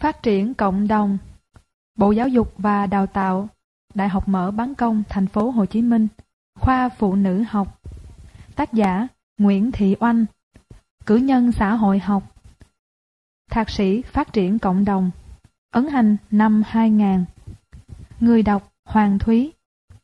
Phát triển cộng đồng. Bộ Giáo dục và Đào tạo, Đại học Mở Bán Công, Thành phố Hồ Chí Minh, Khoa Phụ nữ học. Tác giả Nguyễn Thị Oanh, cử nhân xã hội học, thạc sĩ phát triển cộng đồng, ấn hành năm 2000. Người đọc Hoàng Thúy.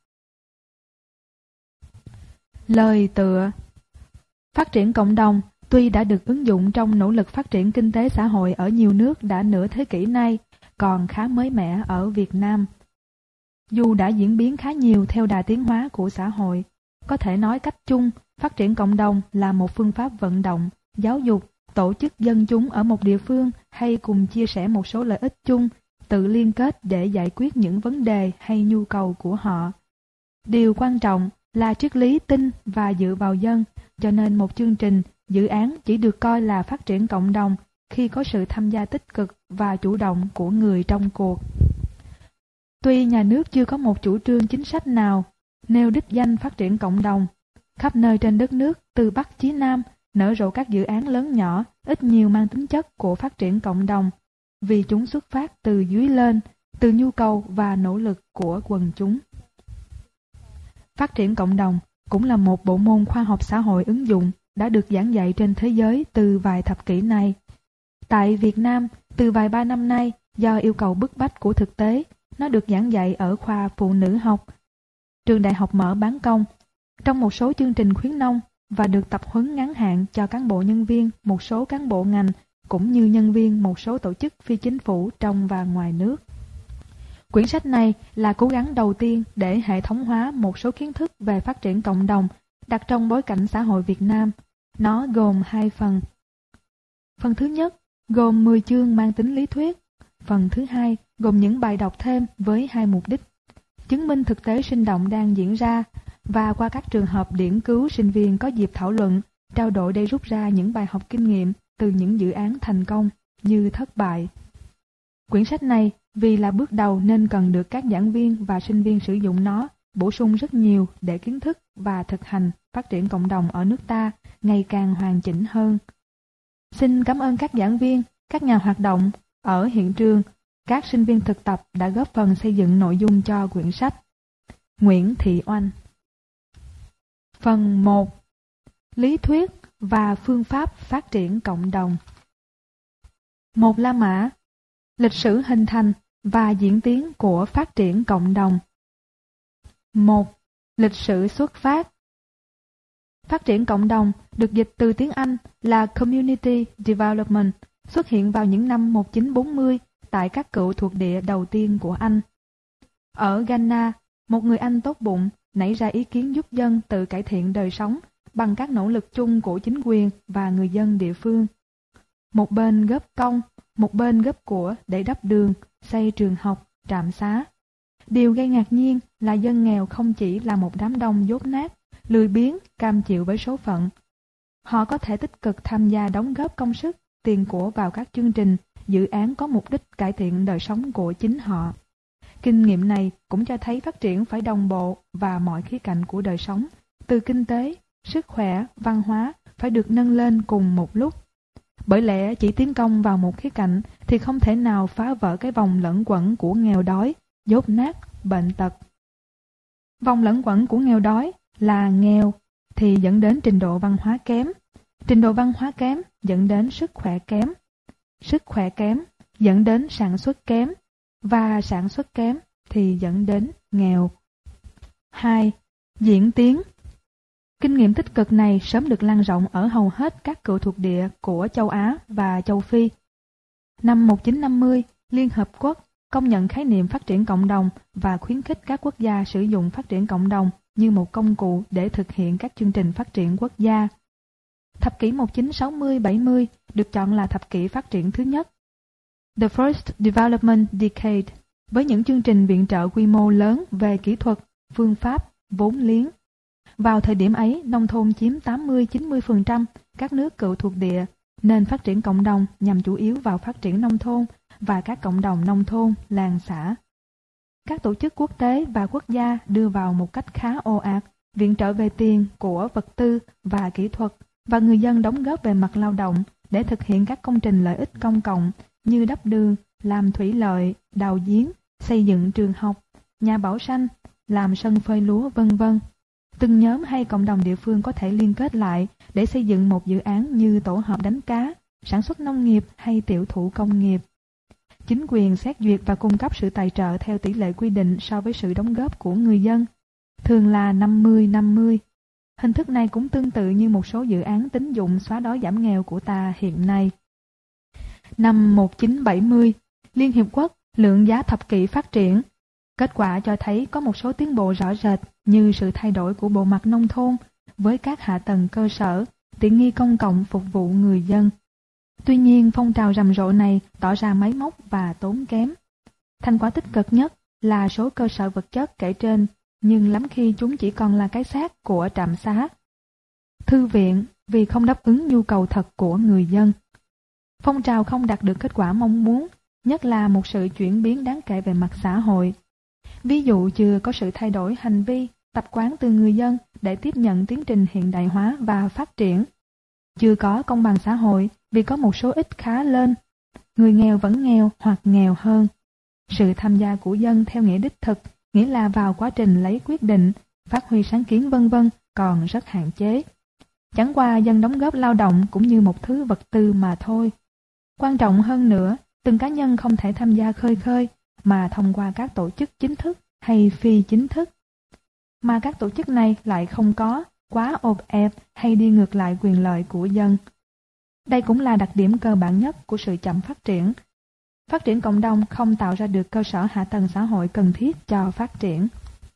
Lời tựa. Phát triển cộng đồng tuy đã được ứng dụng trong nỗ lực phát triển kinh tế xã hội ở nhiều nước đã nửa thế kỷ nay, còn khá mới mẻ ở Việt Nam. Dù đã diễn biến khá nhiều theo đà tiến hóa của xã hội, có thể nói cách chung, phát triển cộng đồng là một phương pháp vận động, giáo dục, tổ chức dân chúng ở một địa phương hay cùng chia sẻ một số lợi ích chung, tự liên kết để giải quyết những vấn đề hay nhu cầu của họ. Điều quan trọng là triết lý tin và dựa vào dân, cho nên một chương trình, dự án chỉ được coi là phát triển cộng đồng khi có sự tham gia tích cực và chủ động của người trong cuộc. Tuy nhà nước chưa có một chủ trương chính sách nào nêu đích danh phát triển cộng đồng, khắp nơi trên đất nước từ Bắc chí Nam nở rộ các dự án lớn nhỏ, ít nhiều mang tính chất của phát triển cộng đồng, vì chúng xuất phát từ dưới lên, từ nhu cầu và nỗ lực của quần chúng. Phát triển cộng đồng cũng là một bộ môn khoa học xã hội ứng dụng đã được giảng dạy trên thế giới từ vài thập kỷ nay. Tại Việt Nam, từ vài ba năm nay, do yêu cầu bức bách của thực tế, nó được giảng dạy ở khoa phụ nữ học, trường Đại học Mở Bán Công, trong một số chương trình khuyến nông và được tập huấn ngắn hạn cho cán bộ nhân viên một số cán bộ ngành cũng như nhân viên một số tổ chức phi chính phủ trong và ngoài nước. Quyển sách này là cố gắng đầu tiên để hệ thống hóa một số kiến thức về phát triển cộng đồng đặt trong bối cảnh xã hội Việt Nam. Nó gồm 2 phần. Phần thứ nhất gồm 10 chương mang tính lý thuyết. Phần thứ hai gồm những bài đọc thêm với 2 mục đích: chứng minh thực tế sinh động đang diễn ra và qua các trường hợp điển cứu, sinh viên có dịp thảo luận, trao đổi để rút ra những bài học kinh nghiệm từ những dự án thành công như thất bại. Quyển sách này vì là bước đầu nên cần được các giảng viên và sinh viên sử dụng nó bổ sung rất nhiều để kiến thức và thực hành phát triển cộng đồng ở nước ta ngày càng hoàn chỉnh hơn. Xin cảm ơn các giảng viên, các nhà hoạt động ở hiện trường, các sinh viên thực tập đã góp phần xây dựng nội dung cho quyển sách. Nguyễn Thị Oanh. Phần 1. Lý thuyết và phương pháp phát triển cộng đồng. 1. La Mã. Lịch sử hình thành và diễn tiến của phát triển cộng đồng. 1. Lịch sử xuất phát. Phát triển cộng đồng được dịch từ tiếng Anh là Community Development, xuất hiện vào những năm 1940 tại các cựu thuộc địa đầu tiên của Anh. Ở Ghana, một người Anh tốt bụng nảy ra ý kiến giúp dân tự cải thiện đời sống bằng các nỗ lực chung của chính quyền và người dân địa phương. Một bên góp công, một bên góp của để đắp đường, xây trường học, trạm xá. Điều gây ngạc nhiên là dân nghèo không chỉ là một đám đông dốt nát, lười biếng, cam chịu với số phận. Họ có thể tích cực tham gia đóng góp công sức, tiền của vào các chương trình, dự án có mục đích cải thiện đời sống của chính họ. Kinh nghiệm này cũng cho thấy phát triển phải đồng bộ và mọi khía cạnh của đời sống, từ kinh tế, sức khỏe, văn hóa phải được nâng lên cùng một lúc. Bởi lẽ chỉ tiến công vào một khía cạnh thì không thể nào phá vỡ cái vòng lẫn quẩn của nghèo đói, dốt nát, bệnh tật. Vòng lẫn quẩn của nghèo đói là nghèo thì dẫn đến trình độ văn hóa kém, trình độ văn hóa kém dẫn đến sức khỏe kém dẫn đến sản xuất kém, và sản xuất kém thì dẫn đến nghèo. 2. Diễn tiến. Kinh nghiệm tích cực này sớm được lan rộng ở hầu hết các cựu thuộc địa của châu Á và châu Phi. Năm 1950, Liên Hợp Quốc công nhận khái niệm phát triển cộng đồng và khuyến khích các quốc gia sử dụng phát triển cộng đồng như một công cụ để thực hiện các chương trình phát triển quốc gia. Thập kỷ 1960-70 được chọn là thập kỷ phát triển thứ nhất, The First Development Decade, với những chương trình viện trợ quy mô lớn về kỹ thuật, phương pháp, vốn liếng. Vào thời điểm ấy, nông thôn chiếm 80-90% các nước cựu thuộc địa, nên phát triển cộng đồng nhằm chủ yếu vào phát triển nông thôn và các cộng đồng nông thôn, làng xã. Các tổ chức quốc tế và quốc gia đưa vào một cách khá ồ ạt viện trợ về tiền, của, vật tư và kỹ thuật, và người dân đóng góp về mặt lao động để thực hiện các công trình lợi ích công cộng như đắp đường, làm thủy lợi, đào giếng, xây dựng trường học, nhà bảo sanh, làm sân phơi lúa vân vân. Từng nhóm hay cộng đồng địa phương có thể liên kết lại để xây dựng một dự án như tổ hợp đánh cá, sản xuất nông nghiệp hay tiểu thủ công nghiệp. Chính quyền xét duyệt và cung cấp sự tài trợ theo tỷ lệ quy định so với sự đóng góp của người dân, thường là 50-50. Hình thức này cũng tương tự như một số dự án tín dụng xóa đói giảm nghèo của ta hiện nay. Năm 1970, Liên Hiệp Quốc lượng giá thập kỷ phát triển. Kết quả cho thấy có một số tiến bộ rõ rệt như sự thay đổi của bộ mặt nông thôn với các hạ tầng cơ sở, tiện nghi công cộng phục vụ người dân. Tuy nhiên, phong trào rầm rộ này tỏ ra máy móc và tốn kém. Thành quả tích cực nhất là số cơ sở vật chất kể trên, nhưng lắm khi chúng chỉ còn là cái xác của trạm xá. Thư viện vì không đáp ứng nhu cầu thật của người dân. Phong trào không đạt được kết quả mong muốn, nhất là một sự chuyển biến đáng kể về mặt xã hội. Ví dụ chưa có sự thay đổi hành vi, tập quán từ người dân để tiếp nhận tiến trình hiện đại hóa và phát triển. Chưa có công bằng xã hội vì có một số ít khá lên, người nghèo vẫn nghèo hoặc nghèo hơn. Sự tham gia của dân theo nghĩa đích thực, nghĩa là vào quá trình lấy quyết định, phát huy sáng kiến vân vân còn rất hạn chế. Chẳng qua dân đóng góp lao động cũng như một thứ vật tư mà thôi. Quan trọng hơn nữa, từng cá nhân không thể tham gia khơi khơi, mà thông qua các tổ chức chính thức hay phi chính thức. Mà các tổ chức này lại không có quá ộp ẹp hay đi ngược lại quyền lợi của dân. Đây cũng là đặc điểm cơ bản nhất của sự chậm phát triển. Phát triển cộng đồng không tạo ra được cơ sở hạ tầng xã hội cần thiết cho phát triển.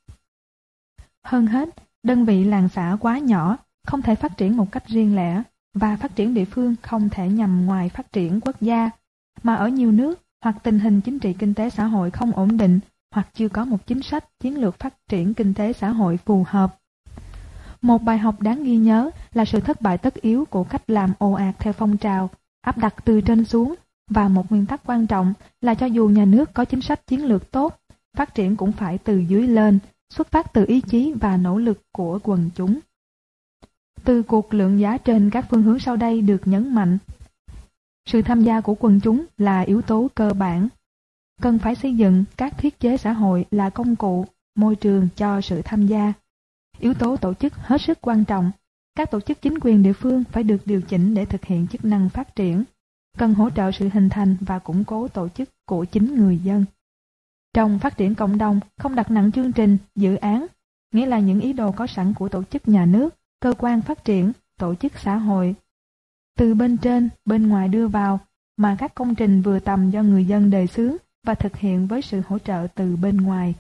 Hơn hết, đơn vị làng xã quá nhỏ, không thể phát triển một cách riêng lẻ, và phát triển địa phương không thể nhằm ngoài phát triển quốc gia, mà ở nhiều nước hoặc tình hình chính trị kinh tế xã hội không ổn định, hoặc chưa có một chính sách chiến lược phát triển kinh tế xã hội phù hợp. Một bài học đáng ghi nhớ là sự thất bại tất yếu của cách làm ồ ạt theo phong trào, áp đặt từ trên xuống, và một nguyên tắc quan trọng là cho dù nhà nước có chính sách chiến lược tốt, phát triển cũng phải từ dưới lên, xuất phát từ ý chí và nỗ lực của quần chúng. Từ cuộc lượng giá trên các phương hướng sau đây được nhấn mạnh. Sự tham gia của quần chúng là yếu tố cơ bản. Cần phải xây dựng các thiết chế xã hội là công cụ, môi trường cho sự tham gia. Yếu tố tổ chức hết sức quan trọng. Các tổ chức chính quyền địa phương phải được điều chỉnh để thực hiện chức năng phát triển. Cần hỗ trợ sự hình thành và củng cố tổ chức của chính người dân. Trong phát triển cộng đồng, không đặt nặng chương trình, dự án, nghĩa là những ý đồ có sẵn của tổ chức nhà nước, cơ quan phát triển, tổ chức xã hội. Từ bên trên, bên ngoài đưa vào, mà các công trình vừa tầm do người dân đề xướng và thực hiện với sự hỗ trợ từ bên ngoài.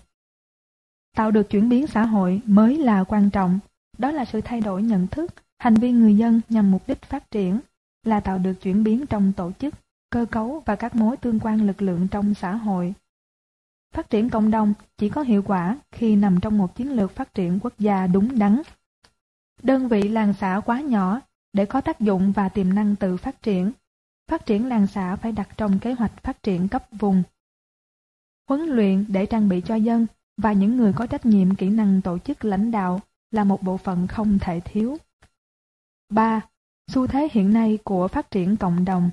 Tạo được chuyển biến xã hội mới là quan trọng, đó là sự thay đổi nhận thức, hành vi người dân nhằm mục đích phát triển, là tạo được chuyển biến trong tổ chức, cơ cấu và các mối tương quan lực lượng trong xã hội. Phát triển cộng đồng chỉ có hiệu quả khi nằm trong một chiến lược phát triển quốc gia đúng đắn. Đơn vị làng xã quá nhỏ để có tác dụng và tiềm năng tự phát triển. Phát triển làng xã phải đặt trong kế hoạch phát triển cấp vùng. Huấn luyện để trang bị cho dân và những người có trách nhiệm kỹ năng tổ chức lãnh đạo là một bộ phận không thể thiếu. 3. Xu thế hiện nay của phát triển cộng đồng.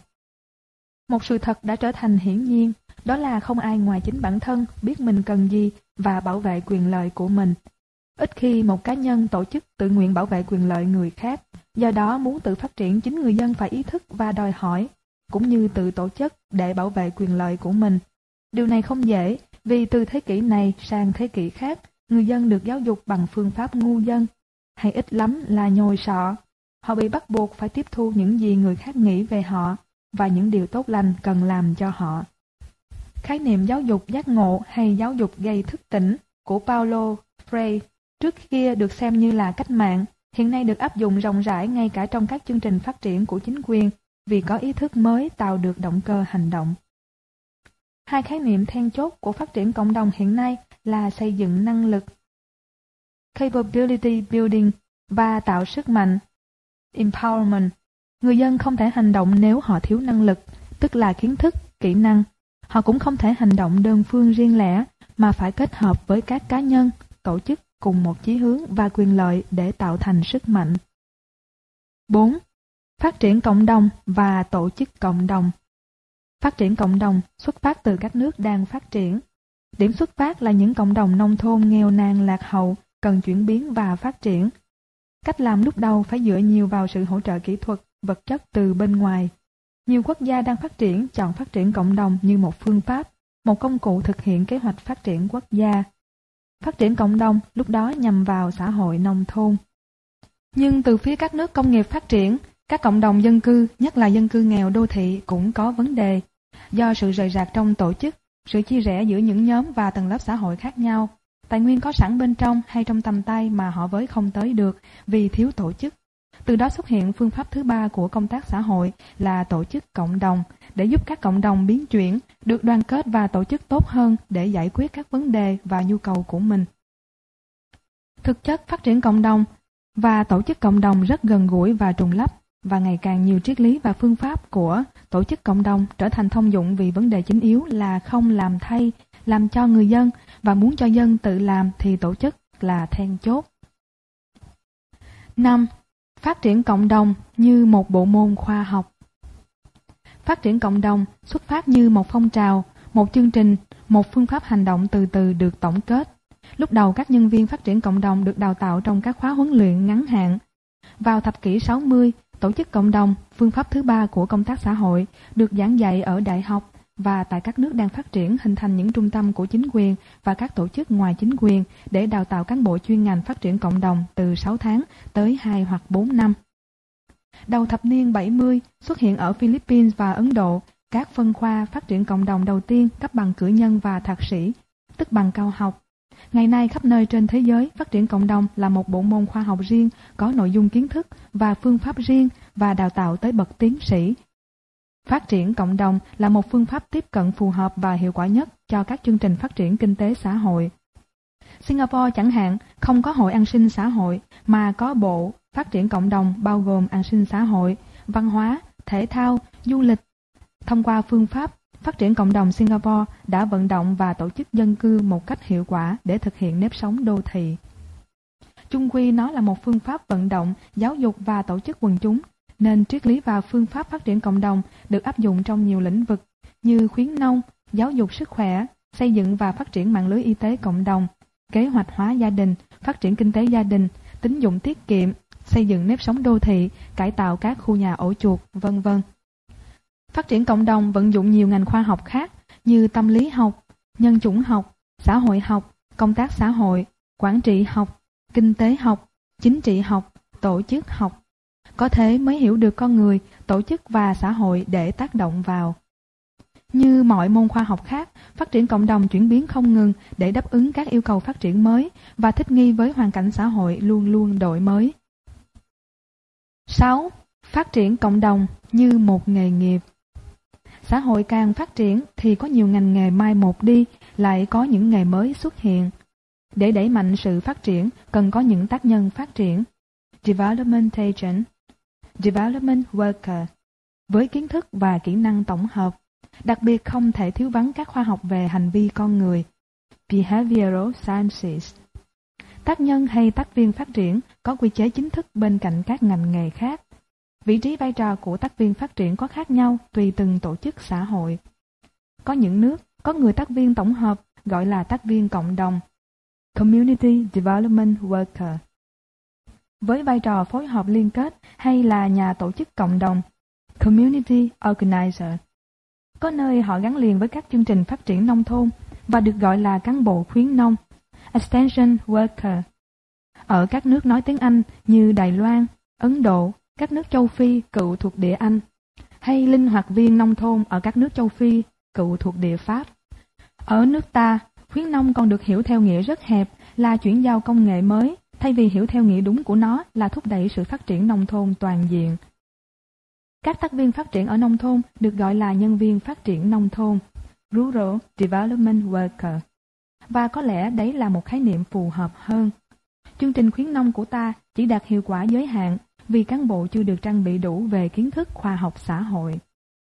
Một sự thật đã trở thành hiển nhiên, đó là không ai ngoài chính bản thân biết mình cần gì và bảo vệ quyền lợi của mình. Ít khi một cá nhân tổ chức tự nguyện bảo vệ quyền lợi người khác, do đó muốn tự phát triển chính người dân phải ý thức và đòi hỏi, cũng như tự tổ chức để bảo vệ quyền lợi của mình. Điều này không dễ, vì từ thế kỷ này sang thế kỷ khác, người dân được giáo dục bằng phương pháp ngu dân, hay ít lắm là nhồi sọ. Họ bị bắt buộc phải tiếp thu những gì người khác nghĩ về họ, và những điều tốt lành cần làm cho họ. Khái niệm giáo dục giác ngộ hay giáo dục gây thức tỉnh của Paulo Freire trước kia được xem như là cách mạng, hiện nay được áp dụng rộng rãi ngay cả trong các chương trình phát triển của chính quyền, vì có ý thức mới tạo được động cơ hành động. Hai khái niệm then chốt của phát triển cộng đồng hiện nay là xây dựng năng lực, capability building, và tạo sức mạnh, empowerment. Người dân không thể hành động nếu họ thiếu năng lực, tức là kiến thức, kỹ năng. Họ cũng không thể hành động đơn phương riêng lẻ, mà phải kết hợp với các cá nhân, tổ chức cùng một chí hướng và quyền lợi để tạo thành sức mạnh. 4. Phát triển cộng đồng và tổ chức cộng đồng. Phát triển cộng đồng xuất phát từ các nước đang phát triển. Điểm xuất phát là những cộng đồng nông thôn nghèo nàn lạc hậu, cần chuyển biến và phát triển. Cách làm lúc đầu phải dựa nhiều vào sự hỗ trợ kỹ thuật, vật chất từ bên ngoài. Nhiều quốc gia đang phát triển chọn phát triển cộng đồng như một phương pháp, một công cụ thực hiện kế hoạch phát triển quốc gia. Phát triển cộng đồng lúc đó nhằm vào xã hội nông thôn. Nhưng từ phía các nước công nghiệp phát triển, các cộng đồng dân cư, nhất là dân cư nghèo đô thị cũng có vấn đề. Do sự rời rạc trong tổ chức, sự chia rẽ giữa những nhóm và tầng lớp xã hội khác nhau, tài nguyên có sẵn bên trong hay trong tầm tay mà họ với không tới được vì thiếu tổ chức. Từ đó xuất hiện phương pháp thứ ba của công tác xã hội là tổ chức cộng đồng, để giúp các cộng đồng biến chuyển, được đoàn kết và tổ chức tốt hơn để giải quyết các vấn đề và nhu cầu của mình. Thực chất phát triển cộng đồng và tổ chức cộng đồng rất gần gũi và trùng lắp, và ngày càng nhiều triết lý và phương pháp của tổ chức cộng đồng trở thành thông dụng vì vấn đề chính yếu là không làm thay, làm cho người dân, và muốn cho dân tự làm thì tổ chức là then chốt. 5. Phát triển cộng đồng như một bộ môn khoa học. Phát triển cộng đồng xuất phát như một phong trào, một chương trình, một phương pháp hành động từ từ được tổng kết. Lúc đầu các nhân viên phát triển cộng đồng được đào tạo trong các khóa huấn luyện ngắn hạn. Vào thập kỷ 60, tổ chức cộng đồng, phương pháp thứ ba của công tác xã hội, được giảng dạy ở đại học và tại các nước đang phát triển hình thành những trung tâm của chính quyền và các tổ chức ngoài chính quyền để đào tạo cán bộ chuyên ngành phát triển cộng đồng từ 6 tháng tới 2 hoặc 4 năm. Đầu thập niên 70, xuất hiện ở Philippines và Ấn Độ các phân khoa phát triển cộng đồng đầu tiên cấp bằng cử nhân và thạc sĩ, tức bằng cao học. Ngày nay khắp nơi trên thế giới, phát triển cộng đồng là một bộ môn khoa học riêng, có nội dung kiến thức và phương pháp riêng và đào tạo tới bậc tiến sĩ. Phát triển cộng đồng là một phương pháp tiếp cận phù hợp và hiệu quả nhất cho các chương trình phát triển kinh tế xã hội. Singapore chẳng hạn không có hội an sinh xã hội mà có bộ phát triển cộng đồng bao gồm an sinh xã hội, văn hóa, thể thao, du lịch. Thông qua phương pháp phát triển cộng đồng, Singapore đã vận động và tổ chức dân cư một cách hiệu quả để thực hiện nếp sống đô thị. Chung quy nó là một phương pháp vận động, giáo dục và tổ chức quần chúng, nên triết lý và phương pháp phát triển cộng đồng được áp dụng trong nhiều lĩnh vực như khuyến nông, giáo dục sức khỏe, xây dựng và phát triển mạng lưới y tế cộng đồng, kế hoạch hóa gia đình, phát triển kinh tế gia đình, tín dụng tiết kiệm, xây dựng nếp sống đô thị, cải tạo các khu nhà ổ chuột, vân vân. Phát triển cộng đồng vận dụng nhiều ngành khoa học khác như tâm lý học, nhân chủng học, xã hội học, công tác xã hội, quản trị học, kinh tế học, chính trị học, tổ chức học. Có thế mới hiểu được con người, tổ chức và xã hội để tác động vào. Như mọi môn khoa học khác, phát triển cộng đồng chuyển biến không ngừng để đáp ứng các yêu cầu phát triển mới và thích nghi với hoàn cảnh xã hội luôn luôn đổi mới. 6. Phát triển cộng đồng như một nghề nghiệp. Xã hội càng phát triển thì có nhiều ngành nghề mai một đi, lại có những nghề mới xuất hiện. Để đẩy mạnh sự phát triển, cần có những tác nhân phát triển. Development agent, development worker, với kiến thức và kỹ năng tổng hợp. Đặc biệt không thể thiếu vắng các khoa học về hành vi con người, behavioral sciences. Tác nhân hay tác viên phát triển có quy chế chính thức bên cạnh các ngành nghề khác. Vị trí vai trò của tác viên phát triển có khác nhau tùy từng tổ chức xã hội. Có những nước có người tác viên tổng hợp gọi là tác viên cộng đồng, community development worker, với vai trò phối hợp liên kết hay là nhà tổ chức cộng đồng, community organizer. Có nơi họ gắn liền với các chương trình phát triển nông thôn và được gọi là cán bộ khuyến nông, extension worker. Ở các nước nói tiếng Anh như Đài Loan, Ấn Độ, các nước châu Phi cựu thuộc địa Anh, hay linh hoạt viên nông thôn ở các nước châu Phi cựu thuộc địa Pháp. Ở nước ta, khuyến nông còn được hiểu theo nghĩa rất hẹp là chuyển giao công nghệ mới, thay vì hiểu theo nghĩa đúng của nó là thúc đẩy sự phát triển nông thôn toàn diện. Các tác viên phát triển ở nông thôn được gọi là nhân viên phát triển nông thôn, Rural Development Worker. Và có lẽ đấy là một khái niệm phù hợp hơn. Chương trình khuyến nông của ta chỉ đạt hiệu quả giới hạn vì cán bộ chưa được trang bị đủ về kiến thức khoa học xã hội.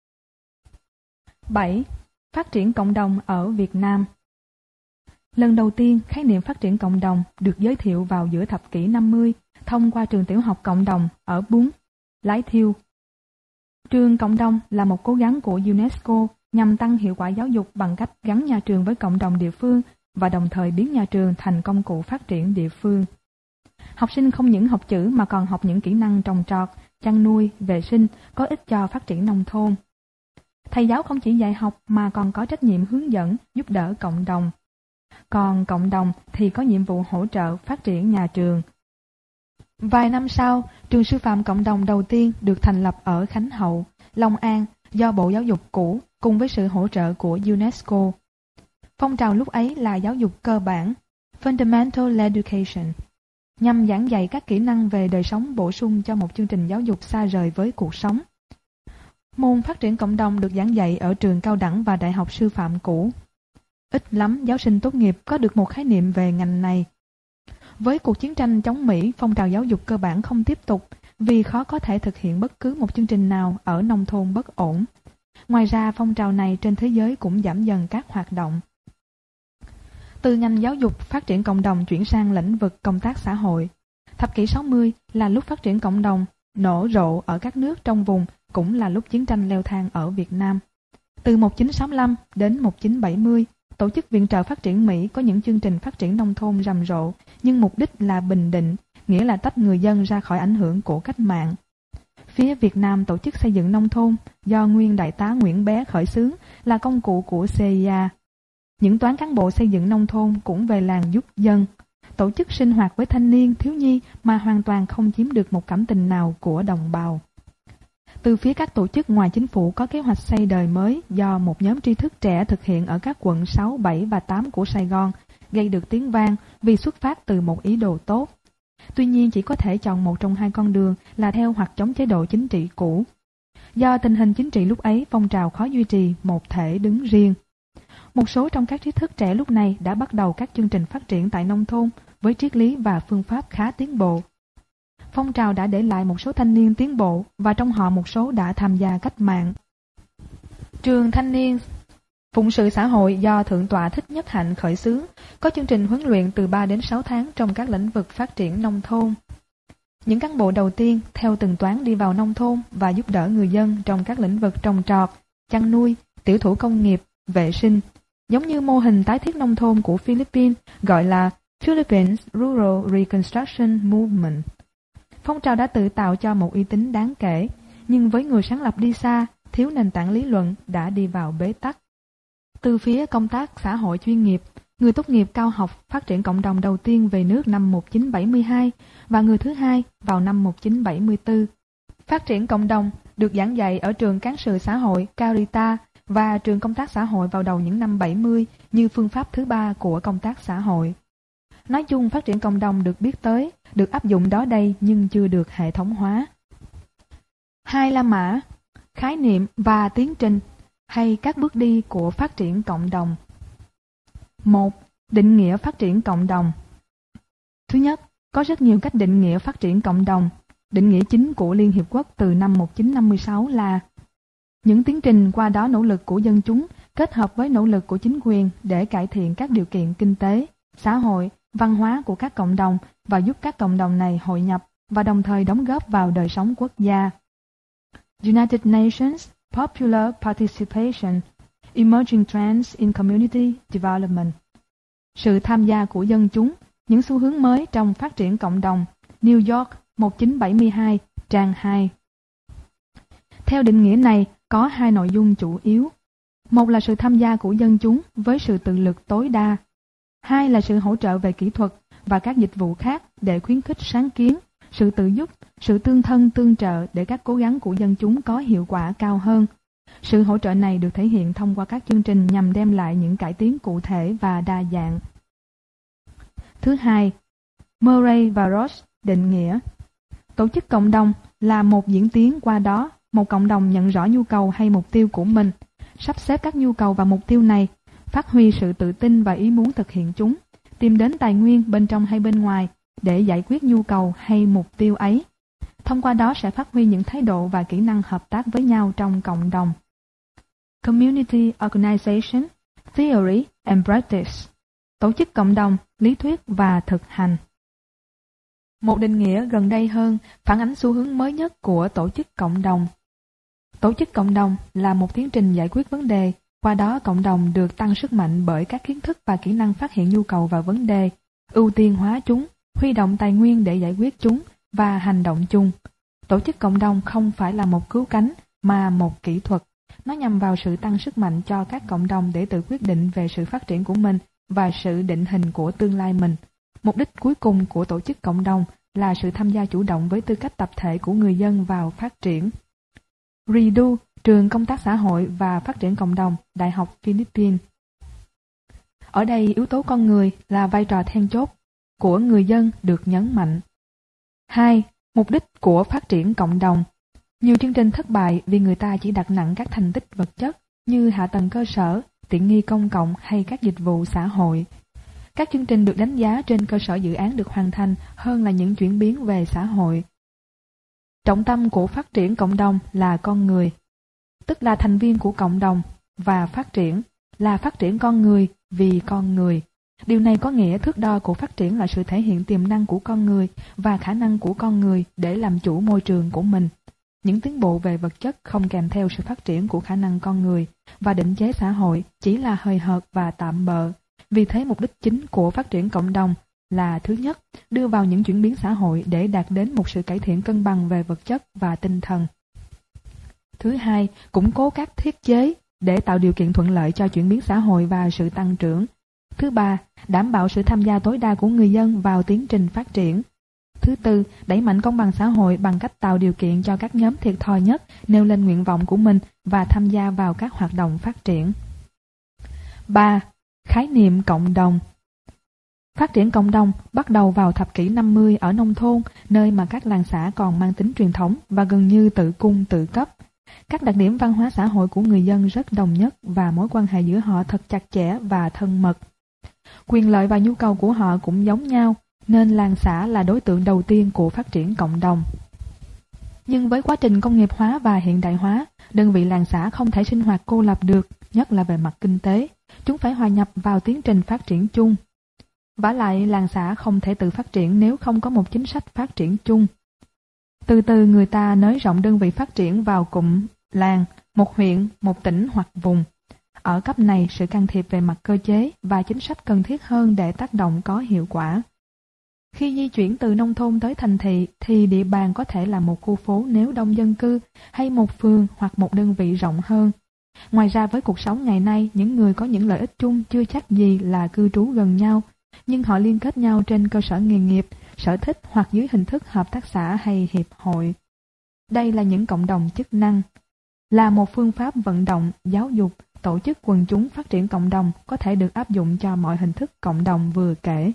7. Phát triển cộng đồng ở Việt Nam. Lần đầu tiên, khái niệm phát triển cộng đồng được giới thiệu vào giữa thập kỷ 50 thông qua trường tiểu học cộng đồng ở Bún, Lái Thiêu. Trường cộng đồng là một cố gắng của UNESCO nhằm tăng hiệu quả giáo dục bằng cách gắn nhà trường với cộng đồng địa phương và đồng thời biến nhà trường thành công cụ phát triển địa phương. Học sinh không những học chữ mà còn học những kỹ năng trồng trọt, chăn nuôi, vệ sinh có ích cho phát triển nông thôn. Thầy giáo không chỉ dạy học mà còn có trách nhiệm hướng dẫn, giúp đỡ cộng đồng. Còn cộng đồng thì có nhiệm vụ hỗ trợ phát triển nhà trường. Vài năm sau, trường sư phạm cộng đồng đầu tiên được thành lập ở Khánh Hậu, Long An do Bộ Giáo dục cũ cùng với sự hỗ trợ của UNESCO. Phong trào lúc ấy là giáo dục cơ bản, Fundamental Education, nhằm giảng dạy các kỹ năng về đời sống bổ sung cho một chương trình giáo dục xa rời với cuộc sống. Môn phát triển cộng đồng được giảng dạy ở trường cao đẳng và đại học sư phạm cũ. Ít lắm giáo sinh tốt nghiệp có được một khái niệm về ngành này. Với cuộc chiến tranh chống Mỹ, phong trào giáo dục cơ bản không tiếp tục vì khó có thể thực hiện bất cứ một chương trình nào ở nông thôn bất ổn. Ngoài ra, phong trào này trên thế giới cũng giảm dần các hoạt động. Từ ngành giáo dục phát triển cộng đồng chuyển sang lĩnh vực công tác xã hội. Thập kỷ 60 là lúc phát triển cộng đồng nổ rộ ở các nước trong vùng, cũng là lúc chiến tranh leo thang ở Việt Nam. Từ 1965 đến 1970, Tổ chức Viện trợ Phát triển Mỹ có những chương trình phát triển nông thôn rầm rộ, nhưng mục đích là bình định, nghĩa là tách người dân ra khỏi ảnh hưởng của cách mạng. Phía Việt Nam tổ chức xây dựng nông thôn do nguyên đại tá Nguyễn Bé khởi xướng là công cụ của CIA. Những toán cán bộ xây dựng nông thôn cũng về làng giúp dân, tổ chức sinh hoạt với thanh niên, thiếu nhi mà hoàn toàn không chiếm được một cảm tình nào của đồng bào. Từ phía các tổ chức ngoài chính phủ có kế hoạch xây đời mới do một nhóm tri thức trẻ thực hiện ở các quận 6, 7 và 8 của Sài Gòn, gây được tiếng vang vì xuất phát từ một ý đồ tốt. Tuy nhiên chỉ có thể chọn một trong hai con đường là theo hoặc chống chế độ chính trị cũ. Do tình hình chính trị lúc ấy, phong trào khó duy trì một thể đứng riêng. Một số trong các trí thức trẻ lúc này đã bắt đầu các chương trình phát triển tại nông thôn với triết lý và phương pháp khá tiến bộ. Phong trào đã để lại một số thanh niên tiến bộ và trong họ một số đã tham gia cách mạng. Trường Thanh niên Phụng sự xã hội do Thượng tọa Thích Nhất Hạnh khởi xướng, có chương trình huấn luyện từ 3 đến 6 tháng trong các lĩnh vực phát triển nông thôn. Những cán bộ đầu tiên theo từng toán đi vào nông thôn và giúp đỡ người dân trong các lĩnh vực trồng trọt, chăn nuôi, tiểu thủ công nghiệp, vệ sinh, giống như mô hình tái thiết nông thôn của Philippines gọi là Philippines Rural Reconstruction Movement. Phong trào đã tự tạo cho một uy tín đáng kể, nhưng với người sáng lập đi xa, thiếu nền tảng lý luận đã đi vào bế tắc. Từ phía công tác xã hội chuyên nghiệp, người tốt nghiệp cao học phát triển cộng đồng đầu tiên về nước năm 1972 và người thứ hai vào năm 1974. Phát triển cộng đồng được giảng dạy ở trường Cán sự xã hội Carita và trường công tác xã hội vào đầu những năm 70 như phương pháp thứ ba của công tác xã hội. Nói chung phát triển cộng đồng được biết tới, được áp dụng đó đây nhưng chưa được hệ thống hóa. Hai La Mã, khái niệm và tiến trình hay các bước đi của phát triển cộng đồng. 1. Định nghĩa phát triển cộng đồng. Thứ nhất, có rất nhiều cách định nghĩa phát triển cộng đồng. Định nghĩa chính của Liên Hiệp Quốc từ năm 1956 là những tiến trình qua đó nỗ lực của dân chúng kết hợp với nỗ lực của chính quyền để cải thiện các điều kiện kinh tế, xã hội, văn hóa của các cộng đồng và giúp các cộng đồng này hội nhập và đồng thời đóng góp vào đời sống quốc gia. United Nations Popular Participation, Emerging Trends in Community Development. Sự tham gia của dân chúng, những xu hướng mới trong phát triển cộng đồng. New York 1972, trang 2. Theo định nghĩa này, có hai nội dung chủ yếu. Một là sự tham gia của dân chúng với sự tự lực tối đa. Hai là sự hỗ trợ về kỹ thuật và các dịch vụ khác để khuyến khích sáng kiến, sự tự giúp, sự tương thân tương trợ để các cố gắng của dân chúng có hiệu quả cao hơn. Sự hỗ trợ này được thể hiện thông qua các chương trình nhằm đem lại những cải tiến cụ thể và đa dạng. Thứ hai, Murray và Ross định nghĩa tổ chức cộng đồng là một diễn tiến qua đó một cộng đồng nhận rõ nhu cầu hay mục tiêu của mình, sắp xếp các nhu cầu và mục tiêu này, phát huy sự tự tin và ý muốn thực hiện chúng, tìm đến tài nguyên bên trong hay bên ngoài để giải quyết nhu cầu hay mục tiêu ấy. Thông qua đó sẽ phát huy những thái độ và kỹ năng hợp tác với nhau trong cộng đồng. Community Organization, Theory and Practice. Tổ chức cộng đồng, lý thuyết và thực hành. Một định nghĩa gần đây hơn phản ánh xu hướng mới nhất của tổ chức cộng đồng. Tổ chức cộng đồng là một tiến trình giải quyết vấn đề Qua đó cộng đồng được tăng sức mạnh bởi các kiến thức và kỹ năng phát hiện nhu cầu và vấn đề, ưu tiên hóa chúng, huy động tài nguyên để giải quyết chúng và hành động chung. Tổ chức cộng đồng không phải là một cứu cánh mà một kỹ thuật. Nó nhằm vào sự tăng sức mạnh cho các cộng đồng để tự quyết định về sự phát triển của mình và sự định hình của tương lai mình. Mục đích cuối cùng của tổ chức cộng đồng là sự tham gia chủ động với tư cách tập thể của người dân vào phát triển. RIDU, Trường Công tác Xã hội và Phát triển Cộng đồng, Đại học Philippines. Ở đây yếu tố con người là vai trò then chốt của người dân được nhấn mạnh. 2. Mục đích của phát triển cộng đồng. Nhiều chương trình thất bại vì người ta chỉ đặt nặng các thành tích vật chất như hạ tầng cơ sở, tiện nghi công cộng hay các dịch vụ xã hội. Các chương trình được đánh giá trên cơ sở dự án được hoàn thành hơn là những chuyển biến về xã hội. Trọng tâm của phát triển cộng đồng là con người, tức là thành viên của cộng đồng, và phát triển là phát triển con người vì con người. Điều này có nghĩa thước đo của phát triển là sự thể hiện tiềm năng của con người và khả năng của con người để làm chủ môi trường của mình. Những tiến bộ về vật chất không kèm theo sự phát triển của khả năng con người và định chế xã hội chỉ là hời hợt và tạm bợ. Vì thế mục đích chính của phát triển cộng đồng là thứ nhất, đưa vào những chuyển biến xã hội để đạt đến một sự cải thiện cân bằng về vật chất và tinh thần. Thứ hai, củng cố các thiết chế để tạo điều kiện thuận lợi cho chuyển biến xã hội và sự tăng trưởng. Thứ ba, đảm bảo sự tham gia tối đa của người dân vào tiến trình phát triển. Thứ tư, đẩy mạnh công bằng xã hội bằng cách tạo điều kiện cho các nhóm thiệt thòi nhất nêu lên nguyện vọng của mình và tham gia vào các hoạt động phát triển. 3. Khái niệm cộng đồng. Phát triển cộng đồng bắt đầu vào thập kỷ 50 ở nông thôn, nơi mà các làng xã còn mang tính truyền thống và gần như tự cung tự cấp. Các đặc điểm văn hóa xã hội của người dân rất đồng nhất và mối quan hệ giữa họ thật chặt chẽ và thân mật. Quyền lợi và nhu cầu của họ cũng giống nhau, nên làng xã là đối tượng đầu tiên của phát triển cộng đồng. Nhưng với quá trình công nghiệp hóa và hiện đại hóa, đơn vị làng xã không thể sinh hoạt cô lập được, nhất là về mặt kinh tế. Chúng phải hòa nhập vào tiến trình phát triển chung. Vả lại, làng xã không thể tự phát triển nếu không có một chính sách phát triển chung. Từ từ người ta nới rộng đơn vị phát triển vào cụm làng, một huyện, một tỉnh hoặc vùng. Ở cấp này, sự can thiệp về mặt cơ chế và chính sách cần thiết hơn để tác động có hiệu quả. Khi di chuyển từ nông thôn tới thành thị thì địa bàn có thể là một khu phố nếu đông dân cư hay một phường hoặc một đơn vị rộng hơn. Ngoài ra với cuộc sống ngày nay, những người có những lợi ích chung chưa chắc gì là cư trú gần nhau, nhưng họ liên kết nhau trên cơ sở nghề nghiệp, sở thích hoặc dưới hình thức hợp tác xã hay hiệp hội. Đây là những cộng đồng chức năng. Là một phương pháp vận động, giáo dục, tổ chức quần chúng phát triển cộng đồng có thể được áp dụng cho mọi hình thức cộng đồng vừa kể.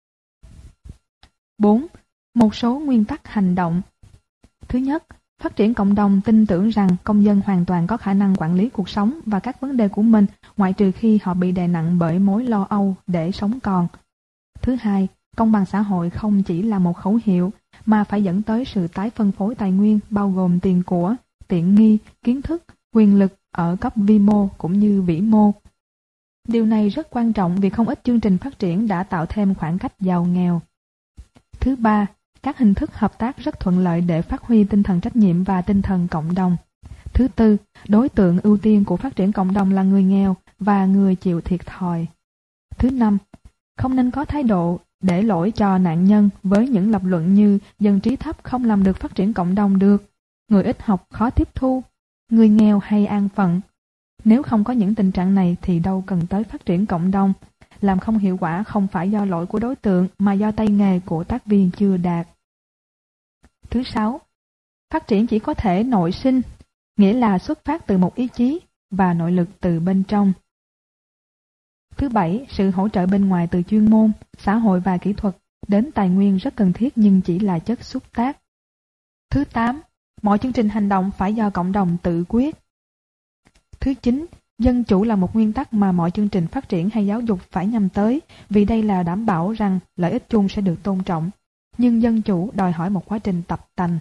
4. Một số nguyên tắc hành động. Thứ nhất, phát triển cộng đồng tin tưởng rằng công dân hoàn toàn có khả năng quản lý cuộc sống và các vấn đề của mình, ngoại trừ khi họ bị đè nặng bởi mối lo âu để sống còn. Thứ hai, công bằng xã hội không chỉ là một khẩu hiệu, mà phải dẫn tới sự tái phân phối tài nguyên bao gồm tiền của, tiện nghi, kiến thức, quyền lực ở cấp vi mô cũng như vĩ mô. Điều này rất quan trọng vì không ít chương trình phát triển đã tạo thêm khoảng cách giàu nghèo. Thứ ba, các hình thức hợp tác rất thuận lợi để phát huy tinh thần trách nhiệm và tinh thần cộng đồng. Thứ tư, đối tượng ưu tiên của phát triển cộng đồng là người nghèo và người chịu thiệt thòi. Thứ năm, không nên có thái độ để lỗi cho nạn nhân với những lập luận như dân trí thấp không làm được phát triển cộng đồng được, người ít học khó tiếp thu, người nghèo hay an phận. Nếu không có những tình trạng này thì đâu cần tới phát triển cộng đồng. Làm không hiệu quả không phải do lỗi của đối tượng mà do tay nghề của tác viên chưa đạt. Thứ sáu, phát triển chỉ có thể nội sinh, nghĩa là xuất phát từ một ý chí và nội lực từ bên trong. Thứ bảy, sự hỗ trợ bên ngoài từ chuyên môn, xã hội và kỹ thuật đến tài nguyên rất cần thiết nhưng chỉ là chất xúc tác. Thứ 8, mọi chương trình hành động phải do cộng đồng tự quyết. Thứ 9, dân chủ là một nguyên tắc mà mọi chương trình phát triển hay giáo dục phải nhằm tới, vì đây là đảm bảo rằng lợi ích chung sẽ được tôn trọng. Nhưng dân chủ đòi hỏi một quá trình tập tành.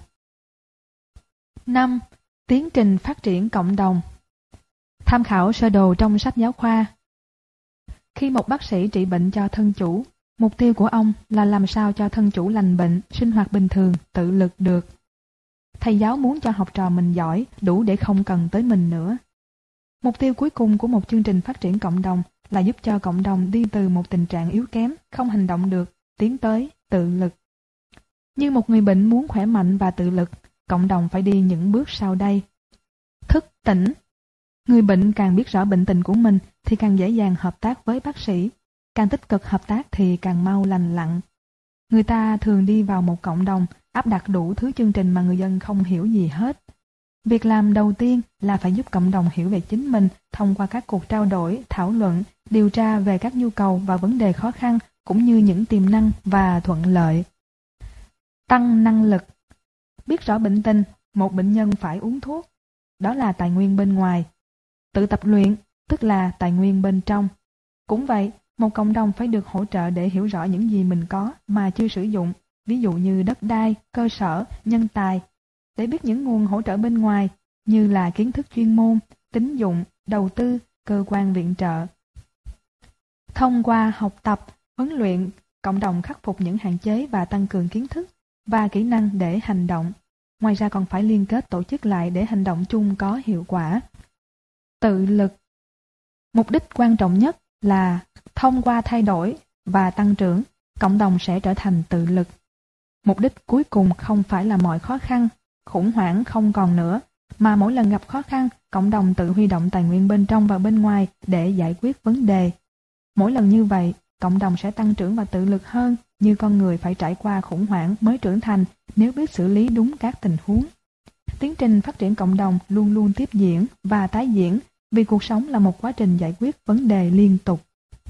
5. Tiến trình phát triển cộng đồng. Tham khảo sơ đồ trong sách giáo khoa. Khi một bác sĩ trị bệnh cho thân chủ, mục tiêu của ông là làm sao cho thân chủ lành bệnh, sinh hoạt bình thường, tự lực được. Thầy giáo muốn cho học trò mình giỏi, đủ để không cần tới mình nữa. Mục tiêu cuối cùng của một chương trình phát triển cộng đồng là giúp cho cộng đồng đi từ một tình trạng yếu kém, không hành động được, tiến tới tự lực. Như một người bệnh muốn khỏe mạnh và tự lực, cộng đồng phải đi những bước sau đây. Thức tỉnh. Người bệnh càng biết rõ bệnh tình của mình thì càng dễ dàng hợp tác với bác sĩ, càng tích cực hợp tác thì càng mau lành lặn. Người ta thường đi vào một cộng đồng, áp đặt đủ thứ chương trình mà người dân không hiểu gì hết. Việc làm đầu tiên là phải giúp cộng đồng hiểu về chính mình thông qua các cuộc trao đổi, thảo luận, điều tra về các nhu cầu và vấn đề khó khăn cũng như những tiềm năng và thuận lợi. Tăng năng lực. Biết rõ bệnh tình, một bệnh nhân phải uống thuốc. Đó là tài nguyên bên ngoài. Tự tập luyện, tức là tài nguyên bên trong. Cũng vậy, một cộng đồng phải được hỗ trợ để hiểu rõ những gì mình có mà chưa sử dụng, ví dụ như đất đai, cơ sở, nhân tài, để biết những nguồn hỗ trợ bên ngoài như là kiến thức chuyên môn, tín dụng, đầu tư, cơ quan viện trợ. Thông qua học tập, huấn luyện, cộng đồng khắc phục những hạn chế và tăng cường kiến thức và kỹ năng để hành động. Ngoài ra còn phải liên kết tổ chức lại để hành động chung có hiệu quả. Tự lực. Mục đích quan trọng nhất là thông qua thay đổi và tăng trưởng, cộng đồng sẽ trở thành tự lực. Mục đích cuối cùng không phải là mọi khó khăn, khủng hoảng không còn nữa, mà mỗi lần gặp khó khăn, cộng đồng tự huy động tài nguyên bên trong và bên ngoài để giải quyết vấn đề. Mỗi lần như vậy, cộng đồng sẽ tăng trưởng và tự lực hơn, như con người phải trải qua khủng hoảng mới trưởng thành nếu biết xử lý đúng các tình huống. Tiến trình phát triển cộng đồng luôn luôn tiếp diễn và tái diễn, vì cuộc sống là một quá trình giải quyết vấn đề liên tục.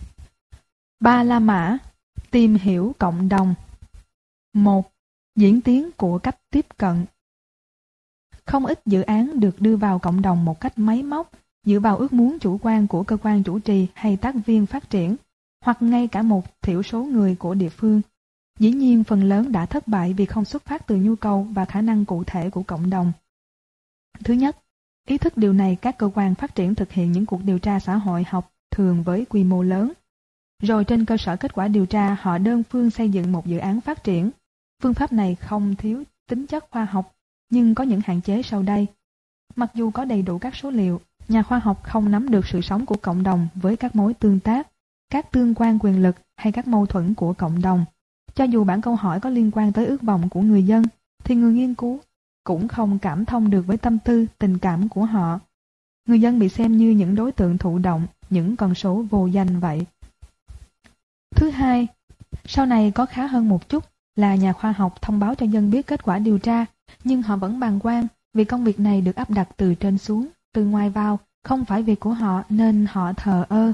3 La Mã. Tìm hiểu cộng đồng. 1. Diễn tiến của cách tiếp cận. Không ít dự án được đưa vào cộng đồng một cách máy móc, dựa vào ước muốn chủ quan của cơ quan chủ trì hay tác viên phát triển, hoặc ngay cả một thiểu số người của địa phương. Dĩ nhiên phần lớn đã thất bại vì không xuất phát từ nhu cầu và khả năng cụ thể của cộng đồng. Thứ nhất, ý thức điều này các cơ quan phát triển thực hiện những cuộc điều tra xã hội học thường với quy mô lớn. Rồi trên cơ sở kết quả điều tra họ đơn phương xây dựng một dự án phát triển. Phương pháp này không thiếu tính chất khoa học, nhưng có những hạn chế sau đây. Mặc dù có đầy đủ các số liệu, nhà khoa học không nắm được sự sống của cộng đồng với các mối tương tác, các tương quan quyền lực hay các mâu thuẫn của cộng đồng. Cho dù bản câu hỏi có liên quan tới ước vọng của người dân, thì người nghiên cứu cũng không cảm thông được với tâm tư, tình cảm của họ. Người dân bị xem như những đối tượng thụ động, những con số vô danh vậy. Thứ hai, sau này có khá hơn một chút là nhà khoa học thông báo cho dân biết kết quả điều tra, nhưng họ vẫn bàng quan vì công việc này được áp đặt từ trên xuống, từ ngoài vào, không phải việc của họ nên họ thờ ơ.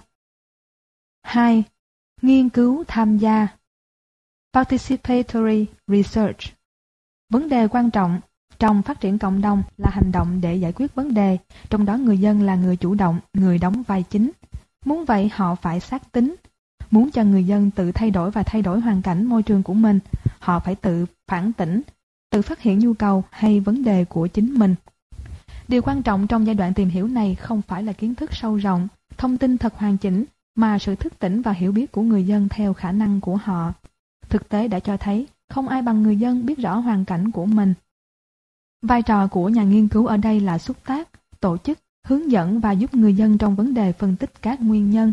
2. Nghiên cứu tham gia. Participatory Research. Vấn đề quan trọng trong phát triển cộng đồng là hành động để giải quyết vấn đề, trong đó người dân là người chủ động, người đóng vai chính. Muốn vậy họ phải xác tính. Muốn cho người dân tự thay đổi và thay đổi hoàn cảnh môi trường của mình, họ phải tự phản tỉnh, tự phát hiện nhu cầu hay vấn đề của chính mình. Điều quan trọng trong giai đoạn tìm hiểu này không phải là kiến thức sâu rộng, thông tin thật hoàn chỉnh, mà sự thức tỉnh và hiểu biết của người dân theo khả năng của họ. Thực tế đã cho thấy không ai bằng người dân biết rõ hoàn cảnh của mình. Vai trò của nhà nghiên cứu ở đây là xúc tác, tổ chức, hướng dẫn và giúp người dân trong vấn đề phân tích các nguyên nhân.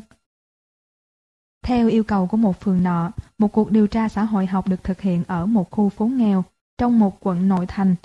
Theo yêu cầu của một phường nọ, một cuộc điều tra xã hội học được thực hiện ở một khu phố nghèo, trong một quận nội thành.